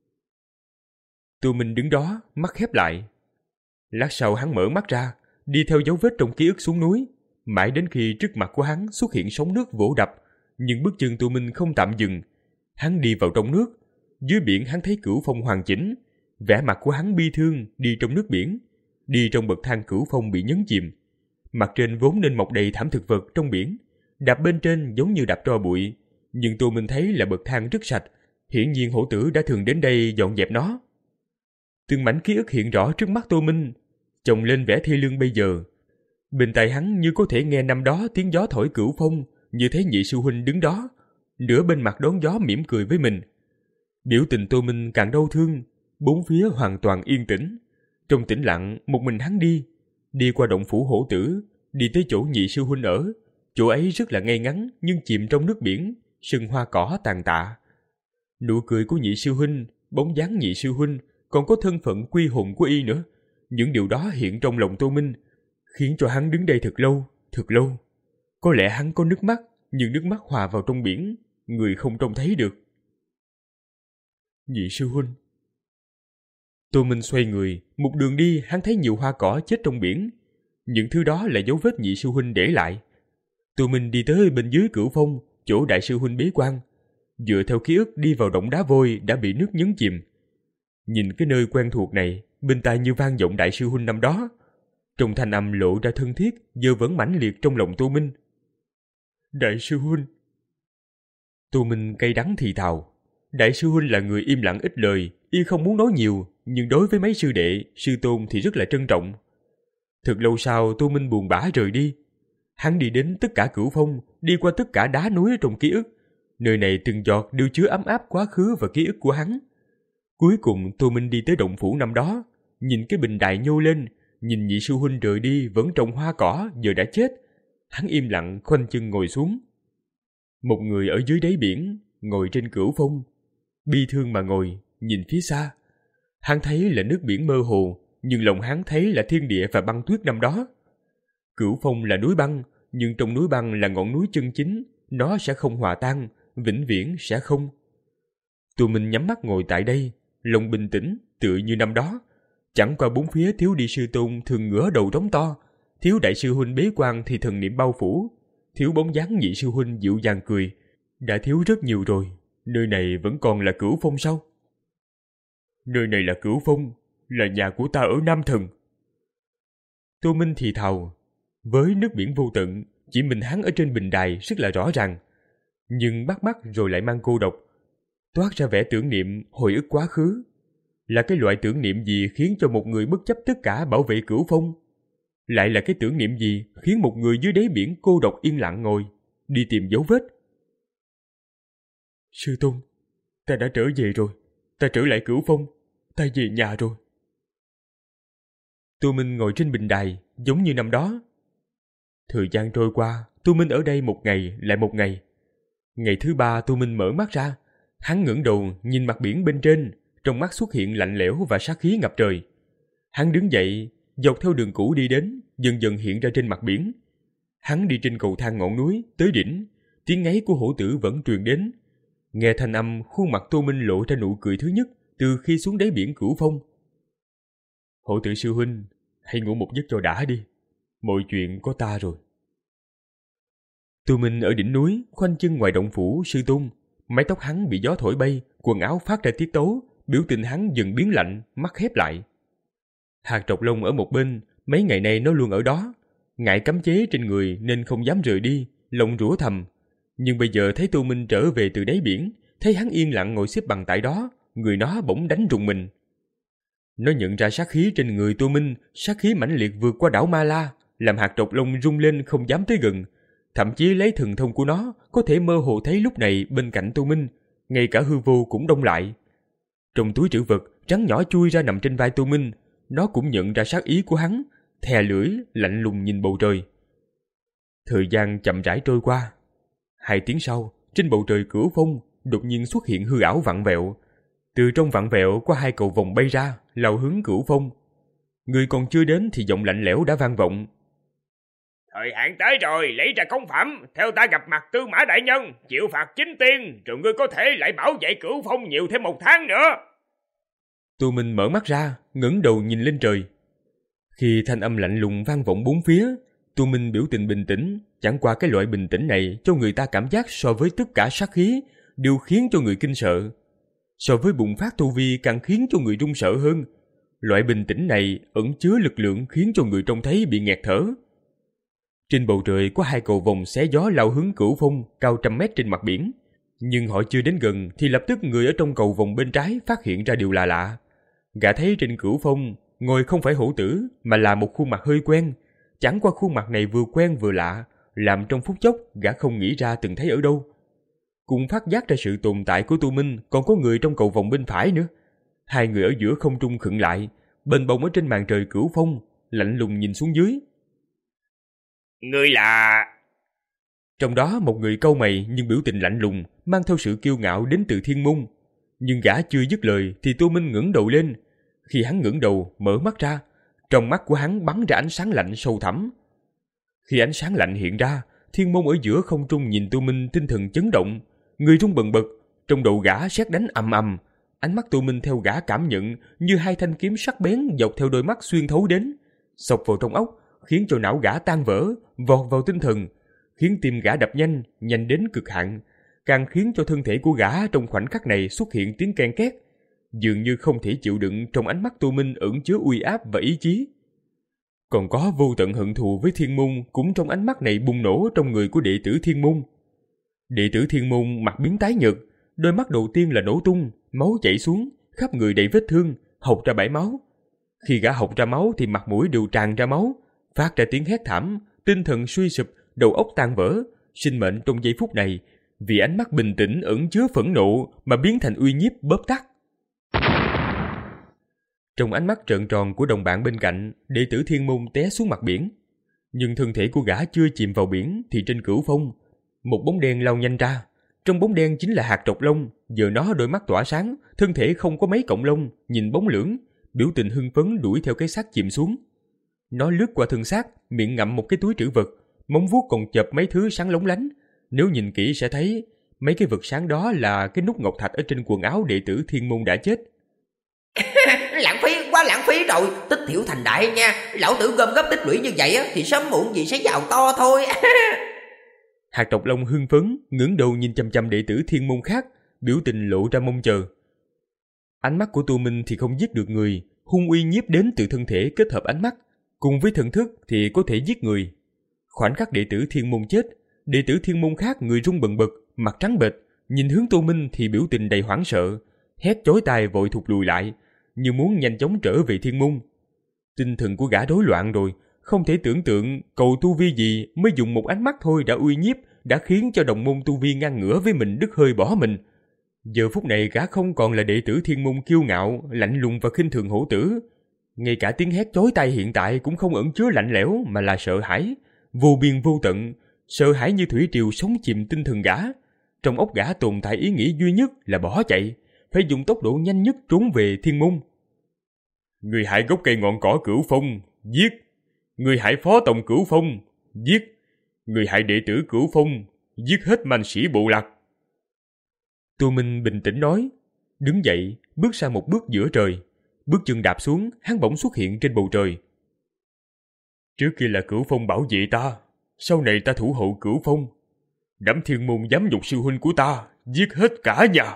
Tô Minh đứng đó, mắt khép lại. Lát sau hắn mở mắt ra, đi theo dấu vết trong ký ức xuống núi, mãi đến khi trước mặt của hắn xuất hiện sóng nước vỗ đập, nhưng bước chân Tô Minh không tạm dừng. Hắn đi vào trong nước, dưới biển hắn thấy cửu phong hoàn chỉnh, vẻ mặt của hắn bi thương đi trong nước biển, đi trong bậc thang cửu phong bị nhấn chìm. Mặt trên vốn nên mọc đầy thảm thực vật trong biển, đạp bên trên giống như đạp tro bụi, nhưng Tô Minh thấy là bậc thang rất sạch, hiển nhiên hổ tử đã thường đến đây dọn dẹp nó. Từng mảnh ký ức hiện rõ trước mắt Tô Minh, chồng lên vẻ thê lương bây giờ. Bên tai hắn như có thể nghe năm đó tiếng gió thổi cửu phong, như thấy nhị sư huynh đứng đó, nửa bên mặt đón gió mỉm cười với mình. Biểu tình Tô Minh càng đau thương, bốn phía hoàn toàn yên tĩnh. Trong tĩnh lặng, một mình hắn đi, đi qua động phủ hổ tử, đi tới chỗ nhị sư huynh ở. Chỗ ấy rất là ngay ngắn nhưng chìm trong nước biển, sừng hoa cỏ tàn tạ. Nụ cười của nhị sư huynh, bóng dáng nhị sư huynh, còn có thân phận quy hồn của y nữa. Những điều đó hiện trong lòng Tô Minh, khiến cho hắn đứng đây thật lâu, thật lâu. Có lẽ hắn có nước mắt, nhưng nước mắt hòa vào trong biển, người không trông thấy được. Nhị sư huynh. Tô Minh xoay người, một đường đi hắn thấy nhiều hoa cỏ chết trong biển. Những thứ đó là dấu vết nhị sư huynh để lại. Tô Minh đi tới bên dưới cửu phong, chỗ đại sư huynh bế quan. Dựa theo ký ức đi vào động đá vôi đã bị nước nhấn chìm. Nhìn cái nơi quen thuộc này, bên tai như vang vọng đại sư huynh năm đó. Trong thanh âm lộ ra thân thiết, dơ vẫn mãnh liệt trong lòng Tô Minh. Đại sư huynh. Tô Minh cay đắng thì thào. Đại sư huynh là người im lặng ít lời, y không muốn nói nhiều, nhưng đối với mấy sư đệ, sư tôn thì rất là trân trọng. Thật lâu sau Tô Minh buồn bã rời đi. Hắn đi đến tất cả cửu phong, đi qua tất cả đá núi trong ký ức. Nơi này từng giọt đều chứa ấm áp quá khứ và ký ức của hắn. Cuối cùng Tô Minh đi tới động phủ năm đó, nhìn cái bình đài nhô lên, nhìn nhị sư huynh rời đi vẫn trồng hoa cỏ giờ đã chết. Hắn im lặng khoanh chân ngồi xuống. Một người ở dưới đáy biển, ngồi trên cửu phong, bi thương mà ngồi, nhìn phía xa. Hắn thấy là nước biển mơ hồ, nhưng lòng hắn thấy là thiên địa và băng tuyết năm đó. Cửu phong là núi băng, nhưng trong núi băng là ngọn núi chân chính, nó sẽ không hòa tan, vĩnh viễn sẽ không. Tô Minh nhắm mắt ngồi tại đây, lòng bình tĩnh, tựa như năm đó. Chẳng qua bốn phía thiếu đi sư tôn thường ngửa đầu trống to, thiếu đại sư huynh bế quan thì thần niệm bao phủ, thiếu bóng dáng nhị sư huynh dịu dàng cười. Đã thiếu rất nhiều rồi, nơi này vẫn còn là Cửu Phong sao? Nơi này là Cửu Phong, là nhà của ta ở Nam Thần. Tô Minh thì thào, với nước biển vô tận, chỉ mình hắn ở trên bình đài rất là rõ ràng. Nhưng bắt mắt rồi lại mang cô độc, toát ra vẻ tưởng niệm hồi ức quá khứ. Là cái loại tưởng niệm gì khiến cho một người bất chấp tất cả bảo vệ Cửu Phong? Lại là cái tưởng niệm gì khiến một người dưới đáy biển cô độc yên lặng ngồi, đi tìm dấu vết? Sư Tôn, ta đã trở về rồi, ta trở lại Cửu Phong, ta về nhà rồi. Tô Minh ngồi trên bình đài, giống như năm đó. Thời gian trôi qua, Tô Minh ở đây một ngày lại một ngày. Ngày thứ ba Tô Minh mở mắt ra, hắn ngẩng đầu nhìn mặt biển bên trên, trong mắt xuất hiện lạnh lẽo và sát khí ngập trời. Hắn đứng dậy, dọc theo đường cũ đi đến, dần dần hiện ra trên mặt biển. Hắn đi trên cầu thang ngọn núi, tới đỉnh, tiếng ngáy của hổ tử vẫn truyền đến. Nghe thanh âm, khuôn mặt Tô Minh lộ ra nụ cười thứ nhất từ khi xuống đáy biển Cửu Phong. Hổ tử sư huynh, hãy ngủ một giấc cho đã đi, mọi chuyện có ta rồi. Tô Minh ở đỉnh núi, khoanh chân ngoài động phủ sư tôn. Mái tóc hắn bị gió thổi bay, quần áo phát ra tiết tấu, biểu tình hắn dần biến lạnh, mắt khép lại. Hạt Trọc Long ở một bên, mấy ngày nay nó luôn ở đó, ngại cấm chế trên người nên không dám rời đi, lòng rủa thầm. Nhưng bây giờ thấy Tô Minh trở về từ đáy biển, thấy hắn yên lặng ngồi xếp bằng tại đó, người nó bỗng đánh rùng mình. Nó nhận ra sát khí trên người Tô Minh, sát khí mãnh liệt vượt qua đảo Ma La, làm Hạt Trọc Long rung lên không dám tới gần. Thậm chí lấy thần thông của nó, có thể mơ hồ thấy lúc này bên cạnh Tô Minh, ngay cả hư vô cũng đông lại. Trong túi trữ vật, trắng nhỏ chui ra nằm trên vai Tô Minh, nó cũng nhận ra sát ý của hắn, thè lưỡi, lạnh lùng nhìn bầu trời. Thời gian chậm rãi trôi qua. Hai tiếng sau, trên bầu trời Cửu Phong, đột nhiên xuất hiện hư ảo vặn vẹo. Từ trong vặn vẹo qua hai cầu vòng bay ra, lao hướng Cửu Phong. Người còn chưa đến thì giọng lạnh lẽo đã vang vọng. Thời hạn tới rồi, lấy ra công phẩm, theo ta gặp mặt Tư Mã đại nhân, chịu phạt chính tiên, rồi ngươi có thể lại bảo vệ Cửu Phong nhiều thêm một tháng nữa. Tô Minh mở mắt ra, ngẩng đầu nhìn lên trời. Khi thanh âm lạnh lùng vang vọng bốn phía, Tô Minh biểu tình bình tĩnh, chẳng qua cái loại bình tĩnh này cho người ta cảm giác so với tất cả sát khí đều khiến cho người kinh sợ. So với bùng phát tu vi càng khiến cho người run sợ hơn. Loại bình tĩnh này ẩn chứa lực lượng khiến cho người trông thấy bị nghẹt thở. Trên bầu trời có hai cầu vòng xé gió lao hướng Cửu Phong cao trăm mét trên mặt biển. Nhưng họ chưa đến gần thì lập tức người ở trong cầu vòng bên trái phát hiện ra điều lạ lạ. Gã thấy trên Cửu Phong ngồi không phải hổ tử mà là một khuôn mặt hơi quen. Chẳng qua khuôn mặt này vừa quen vừa lạ, làm trong phút chốc gã không nghĩ ra từng thấy ở đâu. Cùng phát giác ra sự tồn tại của Tô Minh còn có người trong cầu vòng bên phải nữa. Hai người ở giữa không trung khựng lại, bền bồng ở trên màn trời Cửu Phong, lạnh lùng nhìn xuống dưới. Ngươi là... Trong đó một người cau mày nhưng biểu tình lạnh lùng, mang theo sự kiêu ngạo đến từ Thiên Môn. Nhưng gã chưa dứt lời thì Tô Minh ngẩng đầu lên. Khi hắn ngẩng đầu, mở mắt ra, trong mắt của hắn bắn ra ánh sáng lạnh sâu thẳm. Khi ánh sáng lạnh hiện ra, Thiên Môn ở giữa không trung nhìn Tô Minh tinh thần chấn động, người run bần bật, trong đầu gã sét đánh ầm ầm. Ánh mắt Tô Minh theo gã cảm nhận như hai thanh kiếm sắc bén dọc theo đôi mắt xuyên thấu đến, xộc vào trong óc, khiến cho não gã tan vỡ, vọt vào tinh thần, khiến tim gã đập nhanh, nhanh đến cực hạn, càng khiến cho thân thể của gã trong khoảnh khắc này xuất hiện tiếng ken két, dường như không thể chịu đựng. Trong ánh mắt Tô Minh ẩn chứa uy áp và ý chí. Còn có vô tận hận thù với Thiên Môn cũng trong ánh mắt này bùng nổ trong người của đệ tử Thiên Môn. Đệ tử Thiên Môn mặt biến tái nhợt, đôi mắt đầu tiên là nổ tung, máu chảy xuống, khắp người đầy vết thương, hộc ra bãi máu. Khi gã hộc ra máu thì mặt mũi đều tràn ra máu, phát ra tiếng hét thảm, tinh thần suy sụp, đầu óc tan vỡ, sinh mệnh trong giây phút này vì ánh mắt bình tĩnh ẩn chứa phẫn nộ mà biến thành uy nhiếp bóp tắt. Trong ánh mắt trợn tròn của đồng bạn bên cạnh, đệ tử Thiên Môn té xuống mặt biển. Nhưng thân thể của gã chưa chìm vào biển thì trên Cửu Phong, một bóng đen lao nhanh ra. Trong bóng đen chính là Hạt Trọc Long, giờ nó đôi mắt tỏa sáng, thân thể không có mấy cọng lông, nhìn bóng lưỡng, biểu tình hưng phấn đuổi theo cái xác chìm xuống. Nó lướt qua thân xác, miệng ngậm một cái túi trữ vật, móng vuốt còn chộp mấy thứ sáng lóng lánh. Nếu nhìn kỹ sẽ thấy mấy cái vật sáng đó là cái nút ngọc thạch ở trên quần áo đệ tử Thiên Môn đã chết. Lãng phí quá quá lãng phí rồi, tích tiểu thành đại nha. Lão tử gom góp tích lũy như vậy thì sớm muộn gì sẽ giàu to thôi. Hạt Độc Long hưng phấn, ngẩng đầu nhìn chằm chằm đệ tử thiên môn khác, biểu tình lộ ra mong chờ. Ánh mắt của Tô Minh thì không giết được người, hung uy nhiếp đến từ thân thể kết hợp ánh mắt, cùng với thần thức thì có thể giết người. Khoảnh khắc đệ tử thiên môn chết, đệ tử thiên môn khác người run bần bật, mặt trắng bệch, nhìn hướng Tô Minh thì biểu tình đầy hoảng sợ, hét chói tai vội thụt lùi lại, như muốn nhanh chóng trở về thiên môn. Tinh thần của gã rối loạn rồi, không thể tưởng tượng cầu tu vi gì mới dùng một ánh mắt thôi đã uy nhiếp, đã khiến cho đồng môn tu vi ngang ngửa với mình đứt hơi bỏ mình. Giờ phút này gã không còn là đệ tử thiên môn kiêu ngạo, lạnh lùng và khinh thường hổ tử. Ngay cả tiếng hét chói tai hiện tại cũng không ẩn chứa lạnh lẽo mà là sợ hãi, vô biên vô tận, sợ hãi như thủy triều sống chìm tinh thần gã. Trong óc gã tồn tại ý nghĩ duy nhất là bỏ chạy, phải dùng tốc độ nhanh nhất trốn về thiên môn. Người hại gốc cây ngọn cỏ Cửu Phong, giết. Người hại phó tổng Cửu Phong, giết. Người hại đệ tử Cửu Phong, giết hết man sĩ bộ lạc. Tô Minh bình tĩnh nói, đứng dậy, bước sang một bước giữa trời. Bước chân đạp xuống, hắn bỗng xuất hiện trên bầu trời. Trước kia là Cửu Phong bảo vệ ta, sau này ta thủ hộ Cửu Phong. Đám thiên môn dám nhục sư huynh của ta, giết hết cả nhà.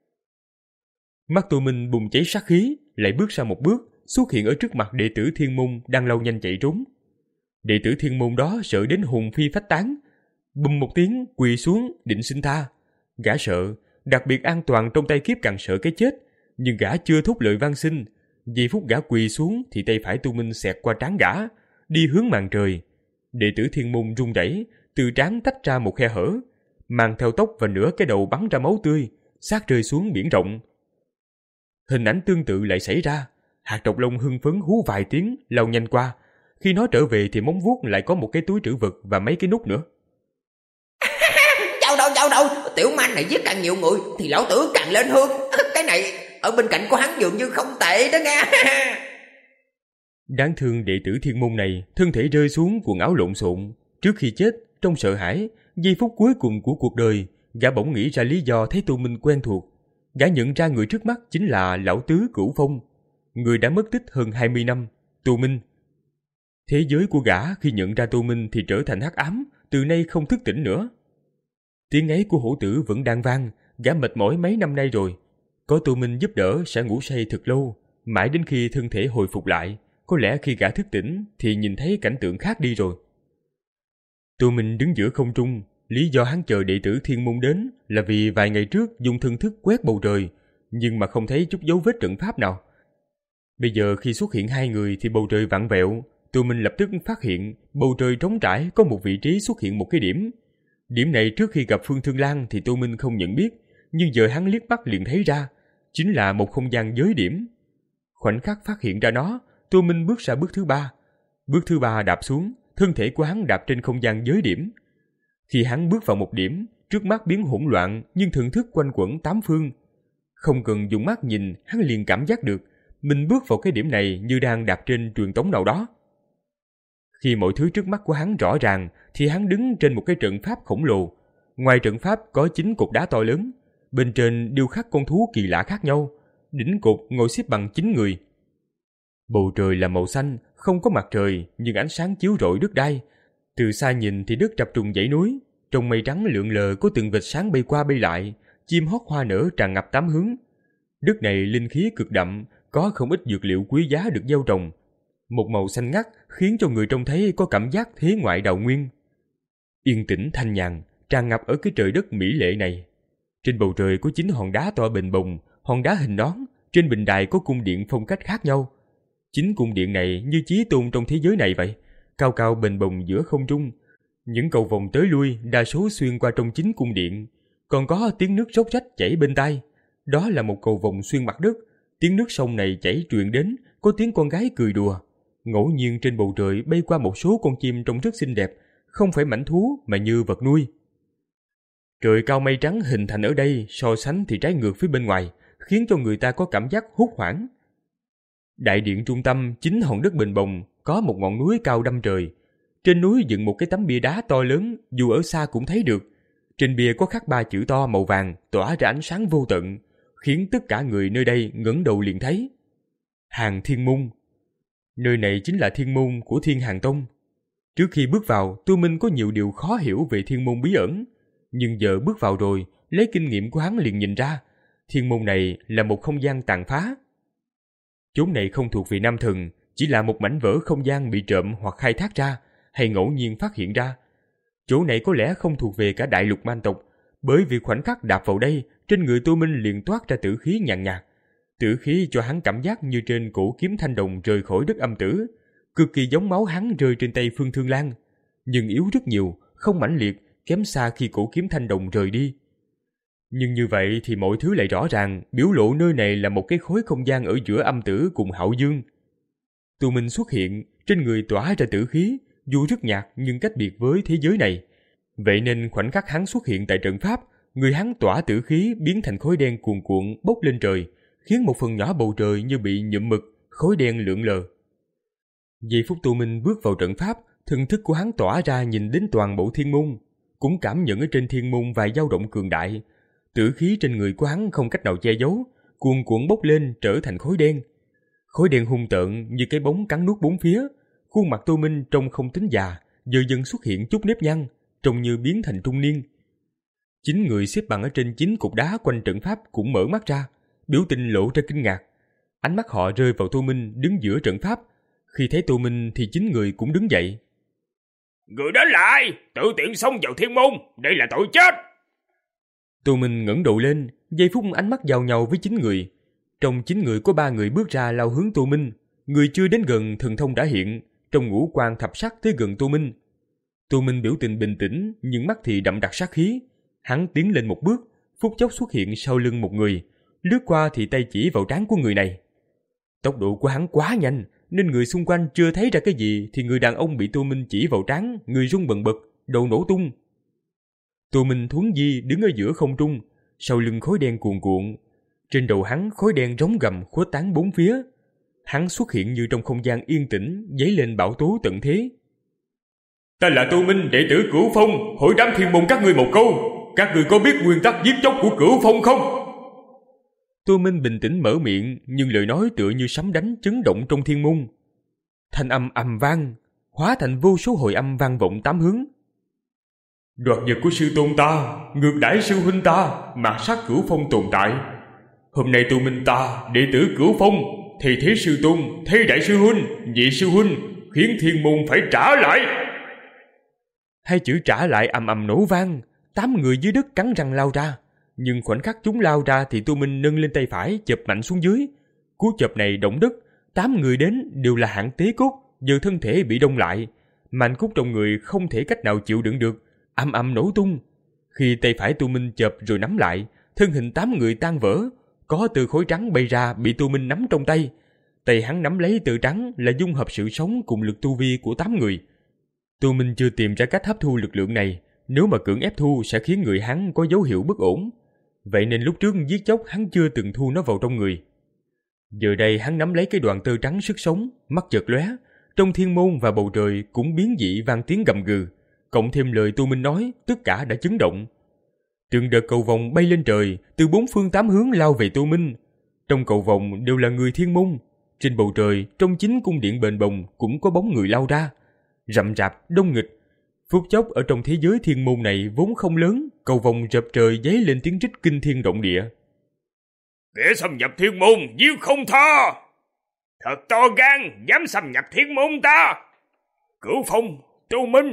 Mắt Tô Minh bùng cháy sát khí, lại bước sang một bước, xuất hiện ở trước mặt đệ tử thiên môn đang lao nhanh chạy trốn. Đệ tử thiên môn đó sợ đến hồn phi phách tán, bùm một tiếng quỳ xuống định xin tha. Gã sợ, đặc biệt An Toàn trong tay kiếp càng sợ cái chết, nhưng gã chưa thốt lời van xin. Giây phút gã quỳ xuống thì tay phải Tô Minh xẹt qua trán gã, đi hướng màn trời. Đệ tử thiên môn run rẩy, từ trán tách ra một khe hở, mang theo tóc và nửa cái đầu bắn ra máu tươi, xác rơi xuống biển rộng. Hình ảnh tương tự lại xảy ra. Hạt Độc Long hưng phấn hú vài tiếng, lao nhanh qua. Khi nó trở về thì móng vuốt lại có một cái túi trữ vật và mấy cái nút nữa. Đâu đâu đâu đâu, tiểu manh này giết càng nhiều người thì lão tử càng lên hương. Cái này ở bên cạnh của hắn dường như không tệ đó nghe. Đáng thương đệ tử thiên môn này, thân thể rơi xuống quần áo lộn xộn. Trước khi chết, trong sợ hãi, giây phút cuối cùng của cuộc đời, gã bỗng nghĩ ra lý do thấy Tô Minh quen thuộc. Gã nhận ra người trước mắt chính là lão tứ Cửu Phong, người đã mất tích hơn hai mươi năm, Tô Minh. Thế giới của gã khi nhận ra Tô Minh thì trở thành hắc ám, từ nay không thức tỉnh nữa. Tiếng ấy của hổ tử vẫn đang vang, gã mệt mỏi mấy năm nay rồi. Có Tô Minh giúp đỡ sẽ ngủ say thật lâu, mãi đến khi thân thể hồi phục lại. Có lẽ khi gã thức tỉnh thì nhìn thấy cảnh tượng khác đi rồi. Tô Minh đứng giữa không trung. Lý do hắn chờ đệ tử thiên môn đến là vì vài ngày trước dùng thân thức quét bầu trời, nhưng mà không thấy chút dấu vết trận pháp nào. Bây giờ khi xuất hiện hai người thì bầu trời vặn vẹo. Tô Minh lập tức phát hiện bầu trời trống trải có một vị trí xuất hiện một cái điểm. Điểm này trước khi gặp Phương Thương Lan thì Tô Minh không nhận biết, nhưng giờ hắn liếc mắt liền thấy ra, chính là một không gian giới điểm. Khoảnh khắc phát hiện ra nó, Tô Minh bước ra bước thứ ba. Bước thứ ba đạp xuống, thân thể của hắn đạp trên không gian giới điểm. Khi hắn bước vào một điểm, trước mắt biến hỗn loạn nhưng thần thức quanh quẩn tám phương. Không cần dùng mắt nhìn, hắn liền cảm giác được mình bước vào cái điểm này như đang đạp trên truyền tống nào đó. Khi mọi thứ trước mắt của hắn rõ ràng thì hắn đứng trên một cái trận pháp khổng lồ. Ngoài trận pháp có chín cột đá to lớn, bên trên điêu khắc con thú kỳ lạ khác nhau. Đỉnh cột ngồi xếp bằng chín người. Bầu trời là màu xanh, không có mặt trời nhưng ánh sáng chiếu rọi đất đai. Từ xa nhìn thì đất chập trùng dãy núi, trong mây trắng lượn lờ có từng vệt sáng bay qua bay lại, chim hót hoa nở tràn ngập tám hướng. Đất này linh khí cực đậm, có không ít dược liệu quý giá được gieo trồng. Một màu xanh ngắt khiến cho người trông thấy có cảm giác thế ngoại đào nguyên. Yên tĩnh thanh nhàn, tràn ngập ở cái trời đất mỹ lệ này. Trên bầu trời có chín hòn đá to bềnh bồng, hòn đá hình nón, trên bình đài có cung điện phong cách khác nhau. Chín cung điện này như chí tôn trong thế giới này vậy, cao cao bềnh bồng giữa không trung. Những cầu vòng tới lui đa số xuyên qua trong chín cung điện, còn có tiếng nước róc rách chảy bên tai. Đó là một cầu vòng xuyên mặt đất, tiếng nước sông này chảy truyền đến, có tiếng con gái cười đùa. Ngẫu nhiên trên bầu trời bay qua một số con chim trông rất xinh đẹp, không phải mãnh thú mà như vật nuôi. Trời cao mây trắng hình thành ở đây so sánh thì trái ngược phía bên ngoài, khiến cho người ta có cảm giác hốt hoảng. Đại điện trung tâm chính hòn đất bềnh bồng, có một ngọn núi cao đâm trời. Trên núi dựng một cái tấm bia đá to lớn, dù ở xa cũng thấy được. Trên bia có khắc ba chữ to màu vàng tỏa ra ánh sáng vô tận, khiến tất cả người nơi đây ngẩng đầu liền thấy. Hàng Thiên Môn. Nơi này chính là thiên môn của Thiên Hàng Tông. Trước khi bước vào, Tu Minh có nhiều điều khó hiểu về thiên môn bí ẩn, nhưng giờ bước vào rồi, lấy kinh nghiệm của hắn liền nhìn ra, thiên môn này là một không gian tàn phá. Chốn này không thuộc về Nam Thần, chỉ là một mảnh vỡ không gian bị trộm hoặc khai thác ra, hay ngẫu nhiên phát hiện ra. Chỗ này có lẽ không thuộc về cả đại lục man tộc, bởi vì khoảnh khắc đạp vào đây, trên người Tu Minh liền toát ra tử khí nhàn nhạt. Tử khí cho hắn cảm giác như trên cổ kiếm thanh đồng rời khỏi đất âm tử, cực kỳ giống máu hắn rơi trên tay Phương Thương Lan, nhưng yếu rất nhiều, không mãnh liệt, kém xa khi cổ kiếm thanh đồng rời đi. Nhưng như vậy thì mọi thứ lại rõ ràng, biểu lộ nơi này là một cái khối không gian ở giữa âm tử cùng hạo dương. Tu Minh xuất hiện, trên người tỏa ra tử khí, dù rất nhạt nhưng cách biệt với thế giới này. Vậy nên khoảnh khắc hắn xuất hiện tại trận pháp, người hắn tỏa tử khí biến thành khối đen cuồn cuộn bốc lên trời, khiến một phần nhỏ bầu trời như bị nhuộm mực, khối đen lượn lờ. Giây phút Tu Minh bước vào trận pháp, thần thức của hắn tỏa ra nhìn đến toàn bộ thiên môn, cũng cảm nhận ở trên thiên môn vài dao động cường đại. Tử khí trên người của hắn không cách nào che giấu, cuồn cuộn bốc lên trở thành khối đen. Khối đen hung tợn như cái bóng cắn nuốt bốn phía, khuôn mặt Tu Minh trông không tính già, giờ dần xuất hiện chút nếp nhăn, trông như biến thành trung niên. Chín người xếp bằng ở trên chín cục đá quanh trận pháp cũng mở mắt ra, biểu tình lộ ra kinh ngạc. Ánh mắt họ rơi vào Tu Minh đứng giữa trận pháp. Khi thấy Tu Minh thì chín người cũng đứng dậy. Người đến là ai? Tự tiện xông vào thiên môn, đây là tội chết. Tu Minh ngẩng đầu lên, giây phút ánh mắt giao nhau với chín người. Trong chín người có ba người bước ra lao hướng Tu Minh. Người chưa đến gần thần thông đã hiện, trong ngũ quan thập sắc tới gần Tu Minh. Tu Minh biểu tình bình tĩnh, nhưng mắt thì đậm đặc sát khí. Hắn tiến lên một bước, phút chốc xuất hiện sau lưng một người, lướt qua thì tay chỉ vào trán của người này. Tốc độ của hắn quá nhanh, nên người xung quanh chưa thấy ra cái gì thì người đàn ông bị Tu Minh chỉ vào trán, người rung bần bật, đầu nổ tung. Tu Minh thuấn di đứng ở giữa không trung, sau lưng khói đen cuồn cuộn. Trên đầu hắn khói đen rống gầm khuếch tán bốn phía. Hắn xuất hiện như trong không gian yên tĩnh, dấy lên bão tố tận thế. Ta là Tu Minh, đệ tử Cửu Phong, hỏi đám thiên môn các ngươi một câu, các ngươi có biết nguyên tắc giết chóc của Cửu Phong không? Tu Minh bình tĩnh mở miệng, nhưng lời nói tựa như sấm đánh chấn động trong thiên môn. Thanh âm ầm vang, hóa thành vô số hồi âm vang vọng tám hướng. Đoạt vật của sư tôn ta, ngược đãi sư huynh ta, mạt sát Cửu Phong tồn tại. Hôm nay Tu Minh ta, đệ tử Cửu Phong, thì thế sư tôn, thế đại sư huynh, nhị sư huynh, khiến thiên môn phải trả lại. Hai chữ trả lại ầm ầm nổ vang, tám người dưới đất cắn răng lao ra. Nhưng khoảnh khắc chúng lao ra thì Tu Minh nâng lên tay phải chộp mạnh xuống dưới. Cú chộp này động đất, tám người đến đều là hạng tế cốt, giờ thân thể bị đông lại, mảnh cốt trong người không thể cách nào chịu đựng được, ầm ầm nổ tung. Khi tay phải Tu Minh chộp rồi nắm lại, thân hình tám người tan vỡ, có từ khối trắng bay ra bị Tu Minh nắm trong tay. Tay hắn nắm lấy từ trắng là dung hợp sự sống cùng lực tu vi của tám người. Tu Minh chưa tìm ra cách hấp thu lực lượng này, nếu mà cưỡng ép thu sẽ khiến người hắn có dấu hiệu bất ổn. Vậy nên lúc trước giết chóc hắn chưa từng thu nó vào trong người. Giờ đây hắn nắm lấy cái đoàn tơ trắng sức sống, mắt chợt lóe, trong thiên môn và bầu trời cũng biến dị vang tiếng gầm gừ, cộng thêm lời Tu Minh nói, tất cả đã chấn động. Từng đợt cầu vồng bay lên trời, từ bốn phương tám hướng lao về Tu Minh. Trong cầu vồng đều là người thiên môn. Trên bầu trời, trong chính cung điện bền bồng cũng có bóng người lao ra, rậm rạp, đông nghịch. Phút chốc ở trong thế giới thiên môn này vốn không lớn, cầu vồng rợp trời dấy lên tiếng rít kinh thiên động địa. Kẻ xâm nhập thiên môn, giết không tha! Thật to gan, dám xâm nhập thiên môn ta! Cửu Phong, Tu Minh!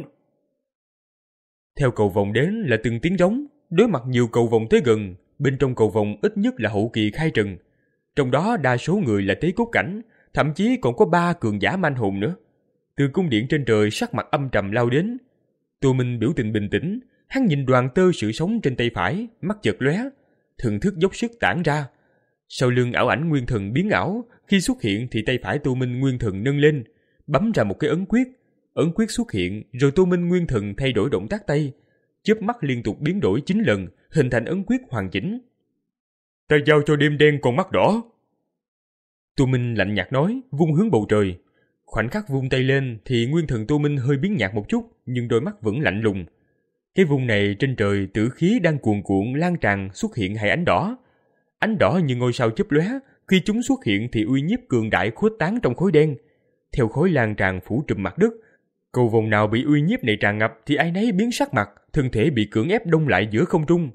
Theo cầu vồng đến là từng tiếng rống, đối mặt nhiều cầu vồng tới gần, bên trong cầu vồng ít nhất là hậu kỳ khai trần. Trong đó đa số người là tế cốt cảnh, thậm chí còn có ba cường giả manh hồn nữa. Từ cung điện trên trời sắc mặt âm trầm lao đến. Tu Minh biểu tình bình tĩnh, hắn nhìn đoàn tơ sự sống trên tay phải, mắt chợt lóe, thần thức dốc sức tản ra. Sau lưng ảo ảnh nguyên thần biến ảo, khi xuất hiện thì tay phải Tu Minh nguyên thần nâng lên, bấm ra một cái ấn quyết. Ấn quyết xuất hiện, rồi Tu Minh nguyên thần thay đổi động tác tay, chớp mắt liên tục biến đổi chín lần, hình thành ấn quyết hoàn chỉnh. Ta giao cho đêm đen con mắt đỏ. Tu Minh lạnh nhạt nói, vung hướng bầu trời. Khoảnh khắc vung tay lên thì nguyên thần Tu Minh hơi biến nhạt một chút, nhưng đôi mắt vẫn lạnh lùng. Cái vùng này trên trời tử khí đang cuồn cuộn lan tràn, xuất hiện hai ánh đỏ. Ánh đỏ như ngôi sao chớp lóe, Khi chúng xuất hiện thì uy nhiếp cường đại khuếch tán trong khối đen. Theo khối lan tràn phủ trùm mặt đất, cầu vồng nào bị uy nhiếp này tràn ngập thì ai nấy biến sắc mặt, thân thể bị cưỡng ép đông lại giữa không trung.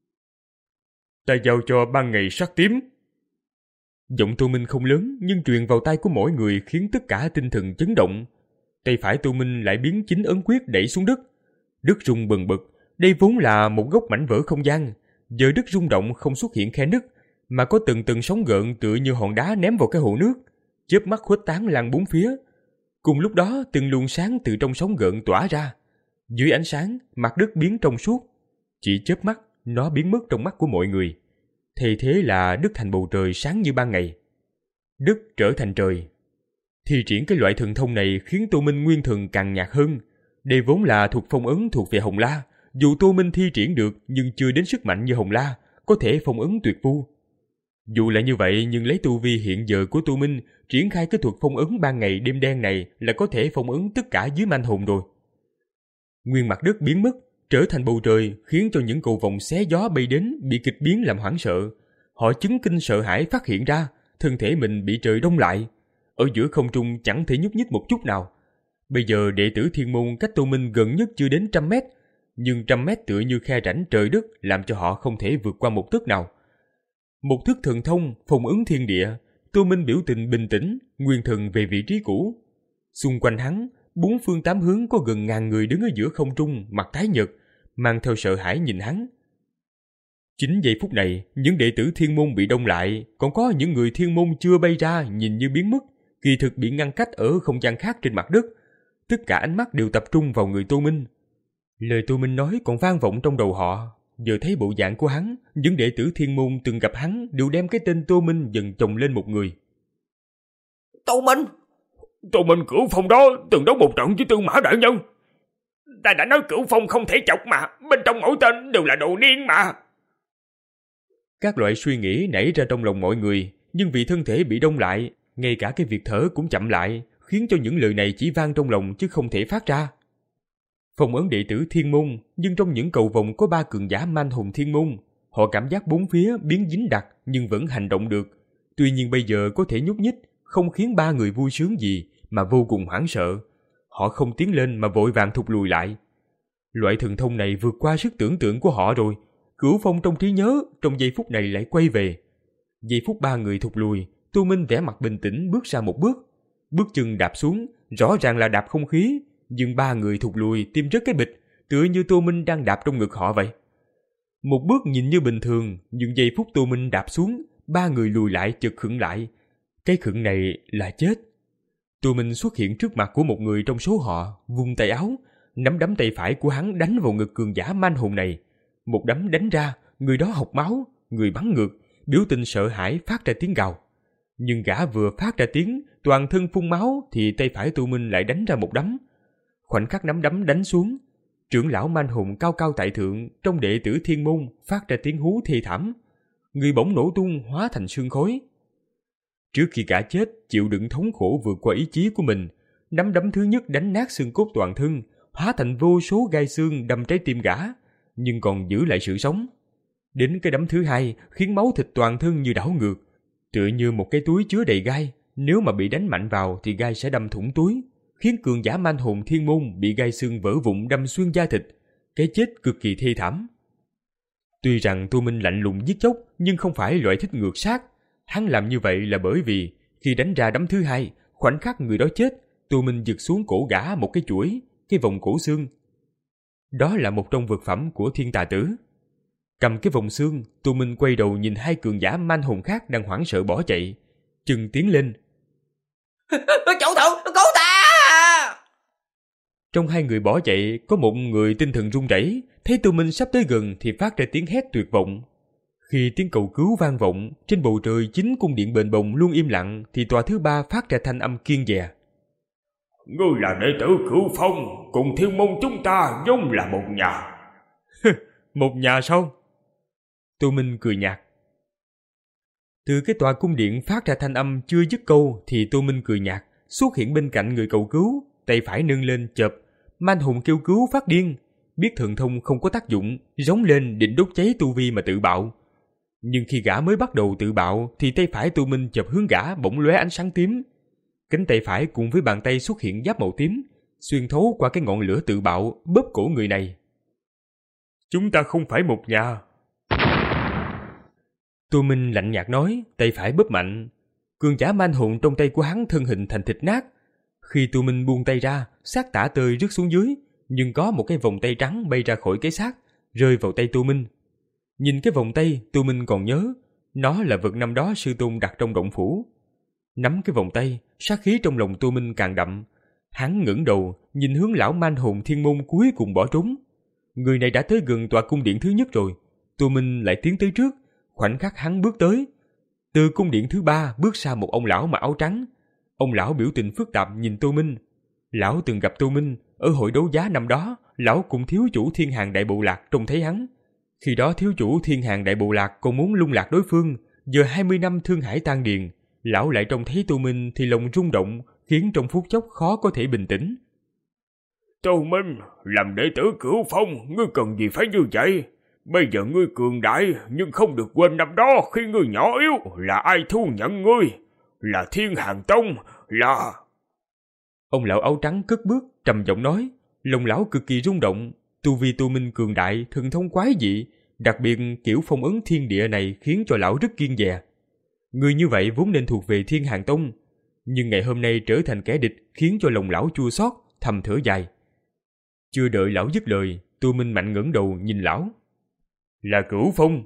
Ta giao cho ban ngày sắc tím. Giọng Tô Minh không lớn nhưng truyền vào tai của mỗi người khiến tất cả tinh thần chấn động. Tay phải Tô Minh lại biến chính ấn quyết đẩy xuống đất. Đất rung bần bật, đây vốn là một góc mảnh vỡ không gian. Giờ đất rung động không xuất hiện khe nứt, mà có từng từng sóng gợn tựa như hòn đá ném vào cái hồ nước, chớp mắt khuếch tán lan bốn phía. Cùng lúc đó, từng luồng sáng từ trong sóng gợn tỏa ra. Dưới ánh sáng, mặt đất biến trong suốt. Chỉ chớp mắt, nó biến mất trong mắt của mọi người. Thay thế là đất thành bầu trời sáng như ban ngày. Đất trở thành trời. Thi triển cái loại thần thông này khiến Tô Minh nguyên thần càng nhạt hơn. Đây vốn là thuộc phong ấn thuộc về Hồng La. Dù Tô Minh thi triển được nhưng chưa đến sức mạnh như Hồng La, có thể phong ấn tuyệt vu. Dù là như vậy nhưng lấy tu vi hiện giờ của Tô Minh, triển khai cái thuật phong ấn ban ngày đêm đen này là có thể phong ấn tất cả dưới manh hồn rồi. Nguyên mặt đất biến mất, trở thành bầu trời, khiến cho những cầu vồng xé gió bay đến bị kịch biến làm hoảng sợ. Họ chấn kinh sợ hãi phát hiện ra, thân thể mình bị trời đông lại. Ở giữa không trung chẳng thể nhúc nhích một chút nào. Bây giờ đệ tử Thiên Môn cách Tô Minh gần nhất chưa đến trăm mét, nhưng trăm mét tựa như khe rãnh trời đất làm cho họ không thể vượt qua một tấc nào. Một thức thần thông phong ấn thiên địa, Tô Minh biểu tình bình tĩnh, nguyên thần về vị trí cũ. Xung quanh hắn, bốn phương tám hướng có gần ngàn người đứng ở giữa không trung, mặt tái nhợt, mang theo sợ hãi nhìn hắn. Chính giây phút này, những đệ tử Thiên Môn bị đông lại, còn có những người Thiên Môn chưa bay ra nhìn như biến mất, kỳ thực bị ngăn cách ở không gian khác trên mặt đất. Tất cả ánh mắt đều tập trung vào người Tô Minh. Lời Tô Minh nói còn vang vọng trong đầu họ. Giờ thấy bộ dạng của hắn, những đệ tử Thiên Môn từng gặp hắn đều đem cái tên Tô Minh dần chồng lên một người. Tô Minh! Tô Minh Cửu Phong đó từng đấu một trận với Tư Mã đại nhân. Ta đã nói Cửu Phong không thể chọc mà, bên trong mỗi tên đều là đồ điên mà. Các loại suy nghĩ nảy ra trong lòng mọi người, nhưng vì thân thể bị đông lại, ngay cả cái việc thở cũng chậm lại, khiến cho những lời này chỉ vang trong lòng chứ không thể phát ra. Phong ấn đệ tử Thiên Môn, nhưng trong những cầu vồng có ba cường giả man hồn Thiên Môn. Họ cảm giác bốn phía biến dính đặc nhưng vẫn hành động được. Tuy nhiên bây giờ có thể nhúc nhích, không khiến ba người vui sướng gì mà vô cùng hoảng sợ. Họ không tiến lên mà vội vàng thụt lùi lại. Loại thần thông này vượt qua sức tưởng tượng của họ rồi. Cửu Phong trong trí nhớ trong giây phút này lại quay về. Giây phút ba người thụt lùi, Tô Minh vẻ mặt bình tĩnh bước ra một bước. Bước chân đạp xuống, rõ ràng là đạp không khí, nhưng ba người thụt lùi tim rất cái bịch, tựa như Tô Minh đang đạp trong ngực họ vậy. Một bước nhìn như bình thường, nhưng giây phút Tô Minh đạp xuống, ba người lùi lại chợt khựng lại. Cái khựng này là chết. Tô Minh xuất hiện trước mặt của một người trong số họ, vung tay áo, nắm đấm tay phải của hắn đánh vào ngực cường giả man hồn này. Một đấm đánh ra, người đó hộc máu, người bắn ngược, biểu tình sợ hãi phát ra tiếng gào. Nhưng gã vừa phát ra tiếng, toàn thân phun máu thì tay phải Tô Minh lại đánh ra một đấm. Khoảnh khắc nắm đấm đánh xuống, trưởng lão man hồn cao cao tại thượng trong đệ tử Thiên Môn phát ra tiếng hú thê thảm. Người bỗng nổ tung hóa thành sương khói. Trước khi gã chết chịu đựng thống khổ vượt qua ý chí của mình, nắm đấm thứ nhất đánh nát xương cốt toàn thân, hóa thành vô số gai xương đâm trái tim gã, nhưng còn giữ lại sự sống. Đến cái đấm thứ hai khiến máu thịt toàn thân như đảo ngược, tựa như một cái túi chứa đầy gai, nếu mà bị đánh mạnh vào thì gai sẽ đâm thủng túi, khiến cường giả man hồn Thiên Môn bị gai xương vỡ vụn đâm xuyên da thịt, cái chết cực kỳ thê thảm. Tuy rằng Tô Minh lạnh lùng giết chóc, nhưng không phải loại thích ngược sát. Hắn làm như vậy là bởi vì khi đánh ra đấm thứ hai, khoảnh khắc người đó chết, Tô Minh giật xuống cổ gã một cái chuỗi, cái vòng cổ xương. Đó là một trong vật phẩm của Thiên Tà Tử. Cầm cái vòng xương, Tô Minh quay đầu nhìn hai cường giả man hồn khác đang hoảng sợ bỏ chạy, chừng tiến lên. Chủ thượng, cứu ta! Trong hai người bỏ chạy, có một người tinh thần run rẩy, thấy Tô Minh sắp tới gần thì phát ra tiếng hét tuyệt vọng. Khi tiếng cầu cứu vang vọng, trên bầu trời chín cung điện bền bồng luôn im lặng, thì tòa thứ ba phát ra thanh âm kiên dè. Ngươi là đệ tử Cửu Phong, cùng Thiên Môn chúng ta vốn là một nhà. Một nhà sao? Tô Minh cười nhạt. Từ cái tòa cung điện phát ra thanh âm chưa dứt câu thì Tô Minh cười nhạt, xuất hiện bên cạnh người cầu cứu, tay phải nâng lên chộp. Man hồn kêu cứu phát điên, biết thần thông không có tác dụng, rống lên định đốt cháy tu vi mà tự bạo. Nhưng khi gã mới bắt đầu tự bạo thì tay phải Tô Minh chộp hướng gã bỗng lóe ánh sáng tím. Cánh tay phải cùng với bàn tay xuất hiện giáp màu tím, xuyên thấu qua cái ngọn lửa tự bạo bóp cổ người này. Chúng ta không phải một nhà. Tô Minh lạnh nhạt nói, tay phải bóp mạnh. Cường giả man hồn trong tay của hắn thân hình thành thịt nát. Khi Tô Minh buông tay ra, xác tả tơi rớt xuống dưới, nhưng có một cái vòng tay trắng bay ra khỏi cái xác, rơi vào tay Tô Minh. Nhìn cái vòng tay, Tô Minh còn nhớ, nó là vật năm đó sư tôn đặt trong động phủ. Nắm cái vòng tay, sát khí trong lòng Tô Minh càng đậm. Hắn ngẩng đầu, nhìn hướng lão man hồn thiên môn cuối cùng bỏ trốn. Người này đã tới gần tòa cung điện thứ nhất rồi. Tô Minh lại tiến tới trước, khoảnh khắc hắn bước tới. Từ cung điện thứ ba bước ra một ông lão mặc áo trắng. Ông lão biểu tình phức tạp nhìn Tô Minh. Lão từng gặp Tô Minh ở hội đấu giá năm đó. Lão cùng thiếu chủ Thiên Hàng Đại Bộ Lạc trông thấy hắn. Khi đó thiếu chủ Thiên Hàng Đại Bộ Lạc còn muốn lung lạc đối phương. Giờ hai mươi năm thương hải tan điền, lão lại trông thấy Tô Minh thì lòng rung động, khiến trong phút chốc khó có thể bình tĩnh. Tô Minh, làm đệ tử Cửu Phong, ngươi cần gì phải như vậy? Bây giờ ngươi cường đại, nhưng không được quên năm đó khi ngươi nhỏ yếu là ai thu nhận ngươi? Là Thiên Hàng Tông, là... Ông lão áo trắng cất bước, trầm giọng nói, lòng lão cực kỳ rung động. Tu vi Tô Minh cường đại, thần thông quái dị, đặc biệt kiểu phong ấn thiên địa này khiến cho lão rất kiêng dè. Người như vậy vốn nên thuộc về Thiên Hàng Tông, nhưng ngày hôm nay trở thành kẻ địch khiến cho lòng lão chua xót, thầm thở dài. Chưa đợi lão dứt lời, Tô Minh mạnh ngẩng đầu nhìn lão. Là Cửu Phong.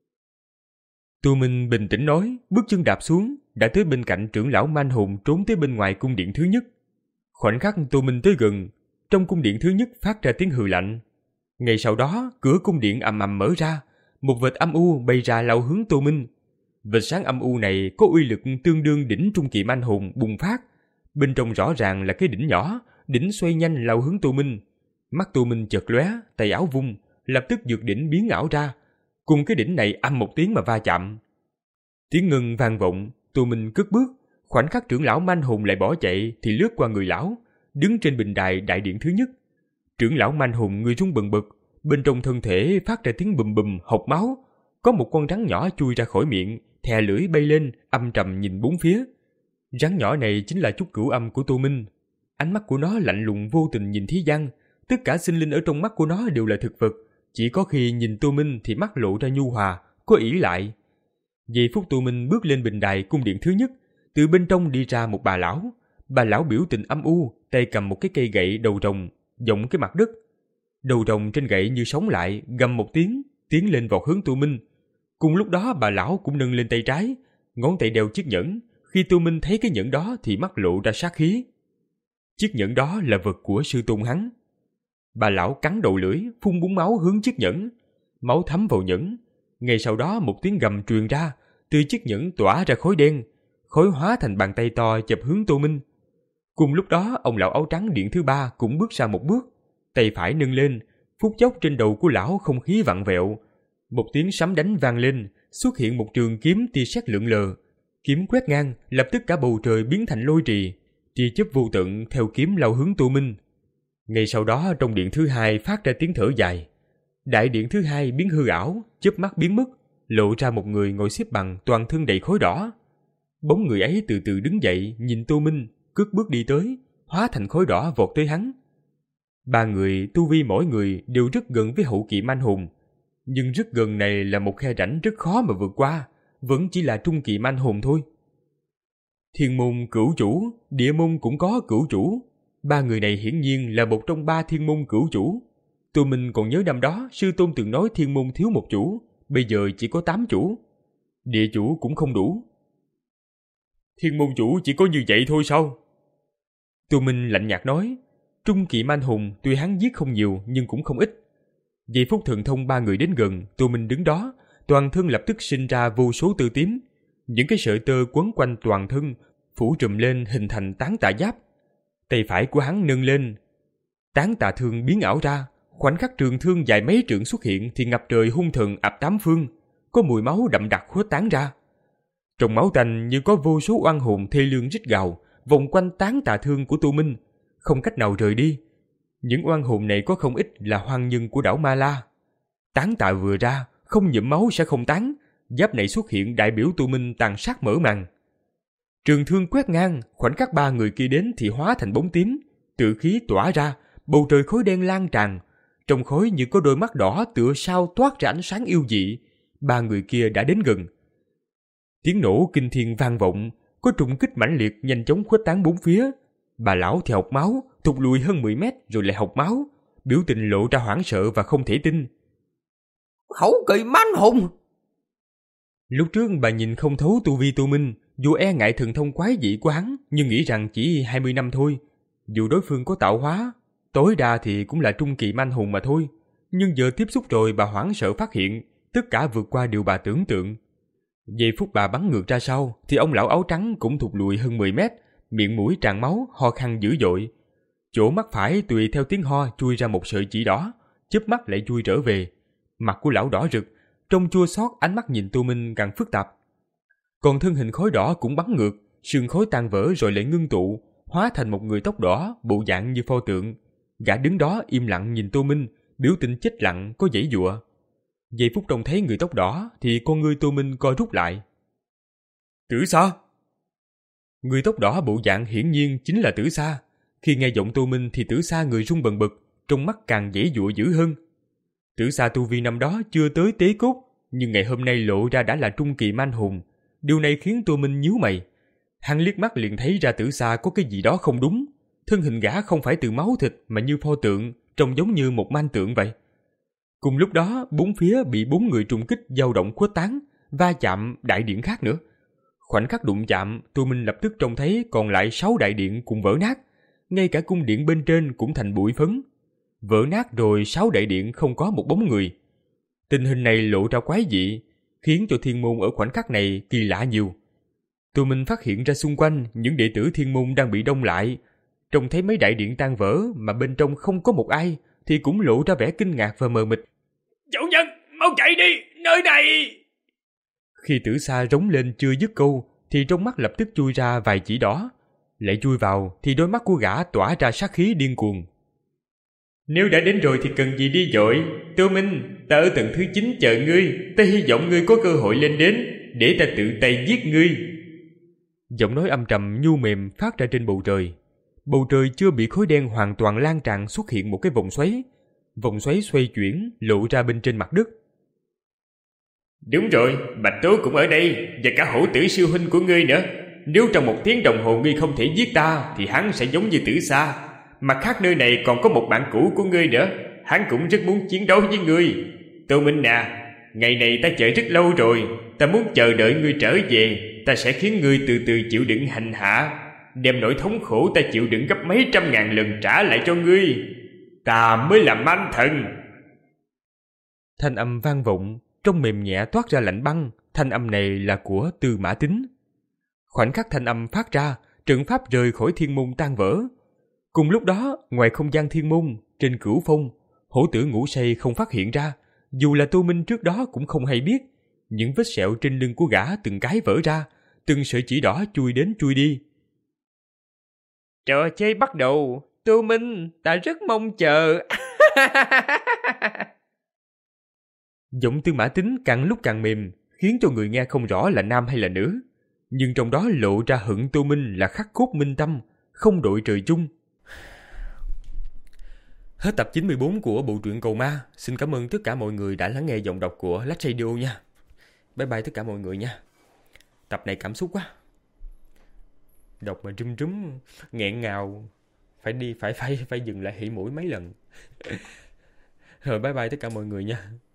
Tô Minh bình tĩnh nói, bước chân đạp xuống, đã tới bên cạnh trưởng lão man hồn trốn tới bên ngoài cung điện thứ nhất. Khoảnh khắc Tô Minh tới gần, trong cung điện thứ nhất phát ra tiếng hừ lạnh. Ngay sau đó, cửa cung điện ầm ầm mở ra, một vệt âm u bay ra lao hướng Tô Minh. Vệt sáng âm u này có uy lực tương đương đỉnh trung kỳ man hồn bùng phát. Bên trong rõ ràng là cái đỉnh nhỏ, đỉnh xoay nhanh lao hướng Tô Minh. Mắt Tô Minh chợt lóe, tay áo vung, lập tức dược đỉnh biến ảo ra, cùng cái đỉnh này âm một tiếng mà va chạm. Tiếng ngân vang vọng, Tô Minh cất bước, khoảnh khắc trưởng lão man hồn lại bỏ chạy thì lướt qua người lão, đứng trên bình đài đại điện thứ nhất. Trưởng lão man hồn người run bần bật, bên trong thân thể phát ra tiếng bùm bùm hộc máu, có một con rắn nhỏ chui ra khỏi miệng, thè lưỡi bay lên, âm trầm nhìn bốn phía. Rắn nhỏ này chính là chút cửu âm của Tô Minh. Ánh mắt của nó lạnh lùng vô tình nhìn thế gian, tất cả sinh linh ở trong mắt của nó đều là thực vật, chỉ có khi nhìn Tô Minh thì mắt lộ ra nhu hòa, có ỷ lại. Giây phút Tô Minh bước lên bình đài cung điện thứ nhất, từ bên trong đi ra một bà lão. Bà lão biểu tình âm u, tay cầm một cái cây gậy đầu rồng, dộng cái mặt đất. Đầu rồng trên gậy như sống lại, gầm một tiếng, tiến lên vọt hướng Tô Minh. Cùng lúc đó bà lão cũng nâng lên tay trái, ngón tay đeo chiếc nhẫn. Khi Tô Minh thấy cái nhẫn đó thì mắt lộ ra sát khí. Chiếc nhẫn đó là vật của sư tôn hắn. Bà lão cắn đầu lưỡi, phun búng máu hướng chiếc nhẫn. Máu thấm vào nhẫn. Ngay sau đó một tiếng gầm truyền ra, từ chiếc nhẫn tỏa ra khói đen, khói hóa thành bàn tay to chụp hướng Tô Minh. Cùng lúc đó, ông lão áo trắng điện thứ ba cũng bước ra một bước, tay phải nâng lên, phút chốc trên đầu của lão không khí vặn vẹo. Một tiếng sấm đánh vang lên, xuất hiện một trường kiếm tia sét lượn lờ. Kiếm quét ngang, lập tức cả bầu trời biến thành lôi trì, tia chớp vô tận theo kiếm lao hướng Tô Minh. Ngay sau đó, trong điện thứ hai phát ra tiếng thở dài. Đại điện thứ hai biến hư ảo, chớp mắt biến mất, lộ ra một người ngồi xếp bằng, toàn thân đầy khói đỏ. Bóng người ấy từ từ đứng dậy, nhìn Tô Minh, cất bước đi tới, hóa thành khói đỏ vọt tới hắn. Ba người tu vi mỗi người đều rất gần với hậu kỳ man hồn, nhưng rất gần này là một khe rãnh rất khó mà vượt qua, vẫn chỉ là trung kỳ man hồn thôi. Thiên môn cửu chủ, địa môn cũng có cửu chủ. Ba người này hiển nhiên là một trong ba thiên môn cửu chủ. Tô Minh còn nhớ năm đó sư tôn từng nói thiên môn thiếu một chủ, bây giờ chỉ có tám chủ. Địa chủ cũng không đủ. Thiên môn chủ chỉ có như vậy thôi sao? Tô Minh lạnh nhạt nói. Trung kỳ man hồn tuy hắn giết không nhiều nhưng cũng không ít. Giây phút thần thông ba người đến gần, Tô Minh đứng đó, toàn thân lập tức sinh ra vô số tơ tím. Những cái sợi tơ quấn quanh toàn thân, phủ trùm lên hình thành tán tà giáp. Tay phải của hắn nâng lên, tán tà thương biến ảo ra. Khoảnh khắc trường thương dài mấy trượng xuất hiện thì ngập trời hung thần ập tám phương, có mùi máu đậm đặc khuếch tán ra. Trong máu tanh như có vô số oan hồn thê lương rít gào, vòng quanh tán tà thương của Tô Minh, không cách nào rời đi. Những oan hồn này có không ít là hoang nhân của đảo Ma La. Tán tà vừa ra, không nhuộm máu sẽ không tán, giáp này xuất hiện đại biểu Tu Minh tàn sát mở màn. Trường thương quét ngang, khoảnh khắc ba người kia đến thì hóa thành bóng tím, tự khí tỏa ra, bầu trời khói đen lan tràn, trong khói như có đôi mắt đỏ tựa sao toát ra ánh sáng yêu dị. Ba người kia đã đến gần. Tiếng nổ kinh thiên vang vọng, có trùng kích mãnh liệt nhanh chóng khuếch tán bốn phía. Bà lão thì hộc máu, thụt lùi hơn mười mét rồi lại hộc máu, biểu tình lộ ra hoảng sợ và không thể tin. Hổ kỳ mãnh hùng! Lúc trước bà nhìn không thấu tu vi Tu Minh, dù e ngại thần thông quái dị của hắn, nhưng nghĩ rằng chỉ hai mươi năm thôi. Dù đối phương có tạo hóa, tối đa thì cũng là trung kỳ manh hùng mà thôi. Nhưng giờ tiếp xúc rồi bà hoảng sợ phát hiện, tất cả vượt qua điều bà tưởng tượng. Giây phút bà bắn ngược ra sau, thì ông lão áo trắng cũng thụt lùi hơn mười mét, miệng mũi tràn máu, ho khan dữ dội. Chỗ mắt phải tùy theo tiếng ho chui ra một sợi chỉ đỏ, chớp mắt lại chui trở về. Mặt của lão đỏ rực, trông chua xót, ánh mắt nhìn Tu Minh càng phức tạp. Còn thân hình khói đỏ cũng bắn ngược, sương khói tan vỡ rồi lại ngưng tụ, hóa thành một người tóc đỏ, bộ dạng như pho tượng. Gã đứng đó im lặng nhìn Tu Minh, biểu tình chết lặng có giãy giụa. Giây phút trông thấy người tóc đỏ thì con ngươi Tu Minh co rút lại. Tử Sa! Người tóc đỏ bộ dạng hiển nhiên chính là Tử Sa. Khi nghe giọng Tu Minh thì Tử Sa người run bần bật, trong mắt càng giãy giụa dữ hơn. Tử Sa tu vi năm đó chưa tới tế cốt, nhưng ngày hôm nay lộ ra đã là trung kỳ manh hùng. Điều này khiến Tu Minh nhíu mày. Hắn liếc mắt liền thấy ra Tử Sa có cái gì đó không đúng. Thân hình gã không phải từ máu thịt mà như pho tượng, trông giống như một manh tượng vậy. Cùng lúc đó, bốn phía bị bốn người trùng kích dao động khuếch tán, va chạm đại điện khác nữa. Khoảnh khắc đụng chạm, Tu Minh lập tức trông thấy còn lại sáu đại điện cùng vỡ nát. Ngay cả cung điện bên trên cũng thành bụi phấn. Vỡ nát rồi sáu đại điện không có một bóng người. Tình hình này lộ ra quái dị, khiến cho thiên môn ở khoảnh khắc này kỳ lạ nhiều. Tu Minh phát hiện ra xung quanh những đệ tử thiên môn đang bị đông lại. Trông thấy mấy đại điện tan vỡ mà bên trong không có một ai, thì cũng lộ ra vẻ kinh ngạc và mờ mịt. Chủ nhân, mau chạy đi, nơi này! Khi Tử Sa rống lên chưa dứt câu, thì trong mắt lập tức chui ra vài chỉ đỏ. Lại chui vào thì đôi mắt của gã tỏa ra sát khí điên cuồng. Nếu đã đến rồi thì cần gì đi dội. Tu Minh, ta ở tầng thứ chín chờ ngươi. Ta hy vọng ngươi có cơ hội lên đến, để ta tự tay giết ngươi. Giọng nói âm trầm nhu mềm phát ra trên bầu trời. Bầu trời chưa bị khói đen hoàn toàn lan tràn, xuất hiện một cái vòng xoáy. Vòng xoáy xoay chuyển, lộ ra bên trên mặt đất. Đúng rồi, Bạch Tố cũng ở đây, và cả hổ tử sư huynh của ngươi nữa. Nếu trong một tiếng đồng hồ ngươi không thể giết ta, thì hắn sẽ giống như Tử Sa. Mặt khác nơi này còn có một bạn cũ của ngươi nữa, hắn cũng rất muốn chiến đấu với ngươi. Tu Minh à, ngày này ta chờ rất lâu rồi, ta muốn chờ đợi ngươi trở về. Ta sẽ khiến ngươi từ từ chịu đựng hành hạ, đem nỗi thống khổ ta chịu đựng gấp mấy trăm ngàn lần trả lại cho ngươi. Ta mới là man thần. Thanh âm vang vọng, trong mềm nhẹ toát ra lạnh băng. Thanh âm này là của Tư Mã Tín. Khoảnh khắc thanh âm phát ra, trận pháp rời khỏi thiên môn tan vỡ. Cùng lúc đó, ngoài không gian thiên môn, trên cửu phong, hổ tử ngủ say không phát hiện ra. Dù là Tu Minh trước đó cũng không hay biết. Những vết sẹo trên lưng của gã từng cái vỡ ra, từng sợi chỉ đỏ chui đến chui đi. Trò chơi bắt đầu, Tu Minh, ta rất mong chờ. Giọng Tư Mã Tín càng lúc càng mềm, khiến cho người nghe không rõ là nam hay là nữ. Nhưng trong đó lộ ra hận Tu Minh là khắc cốt minh tâm, không đội trời chung. Hết tập chín mươi bốn của bộ truyện Cầu Ma. Xin cảm ơn tất cả mọi người đã lắng nghe giọng đọc của Lách Radio nha. Bye bye tất cả mọi người nha. Tập này cảm xúc quá. Đọc mà rúm rúm, nghẹn ngào. Phải đi, phải phải phải dừng lại hỉ mũi mấy lần. Rồi bye bye tất cả mọi người nha.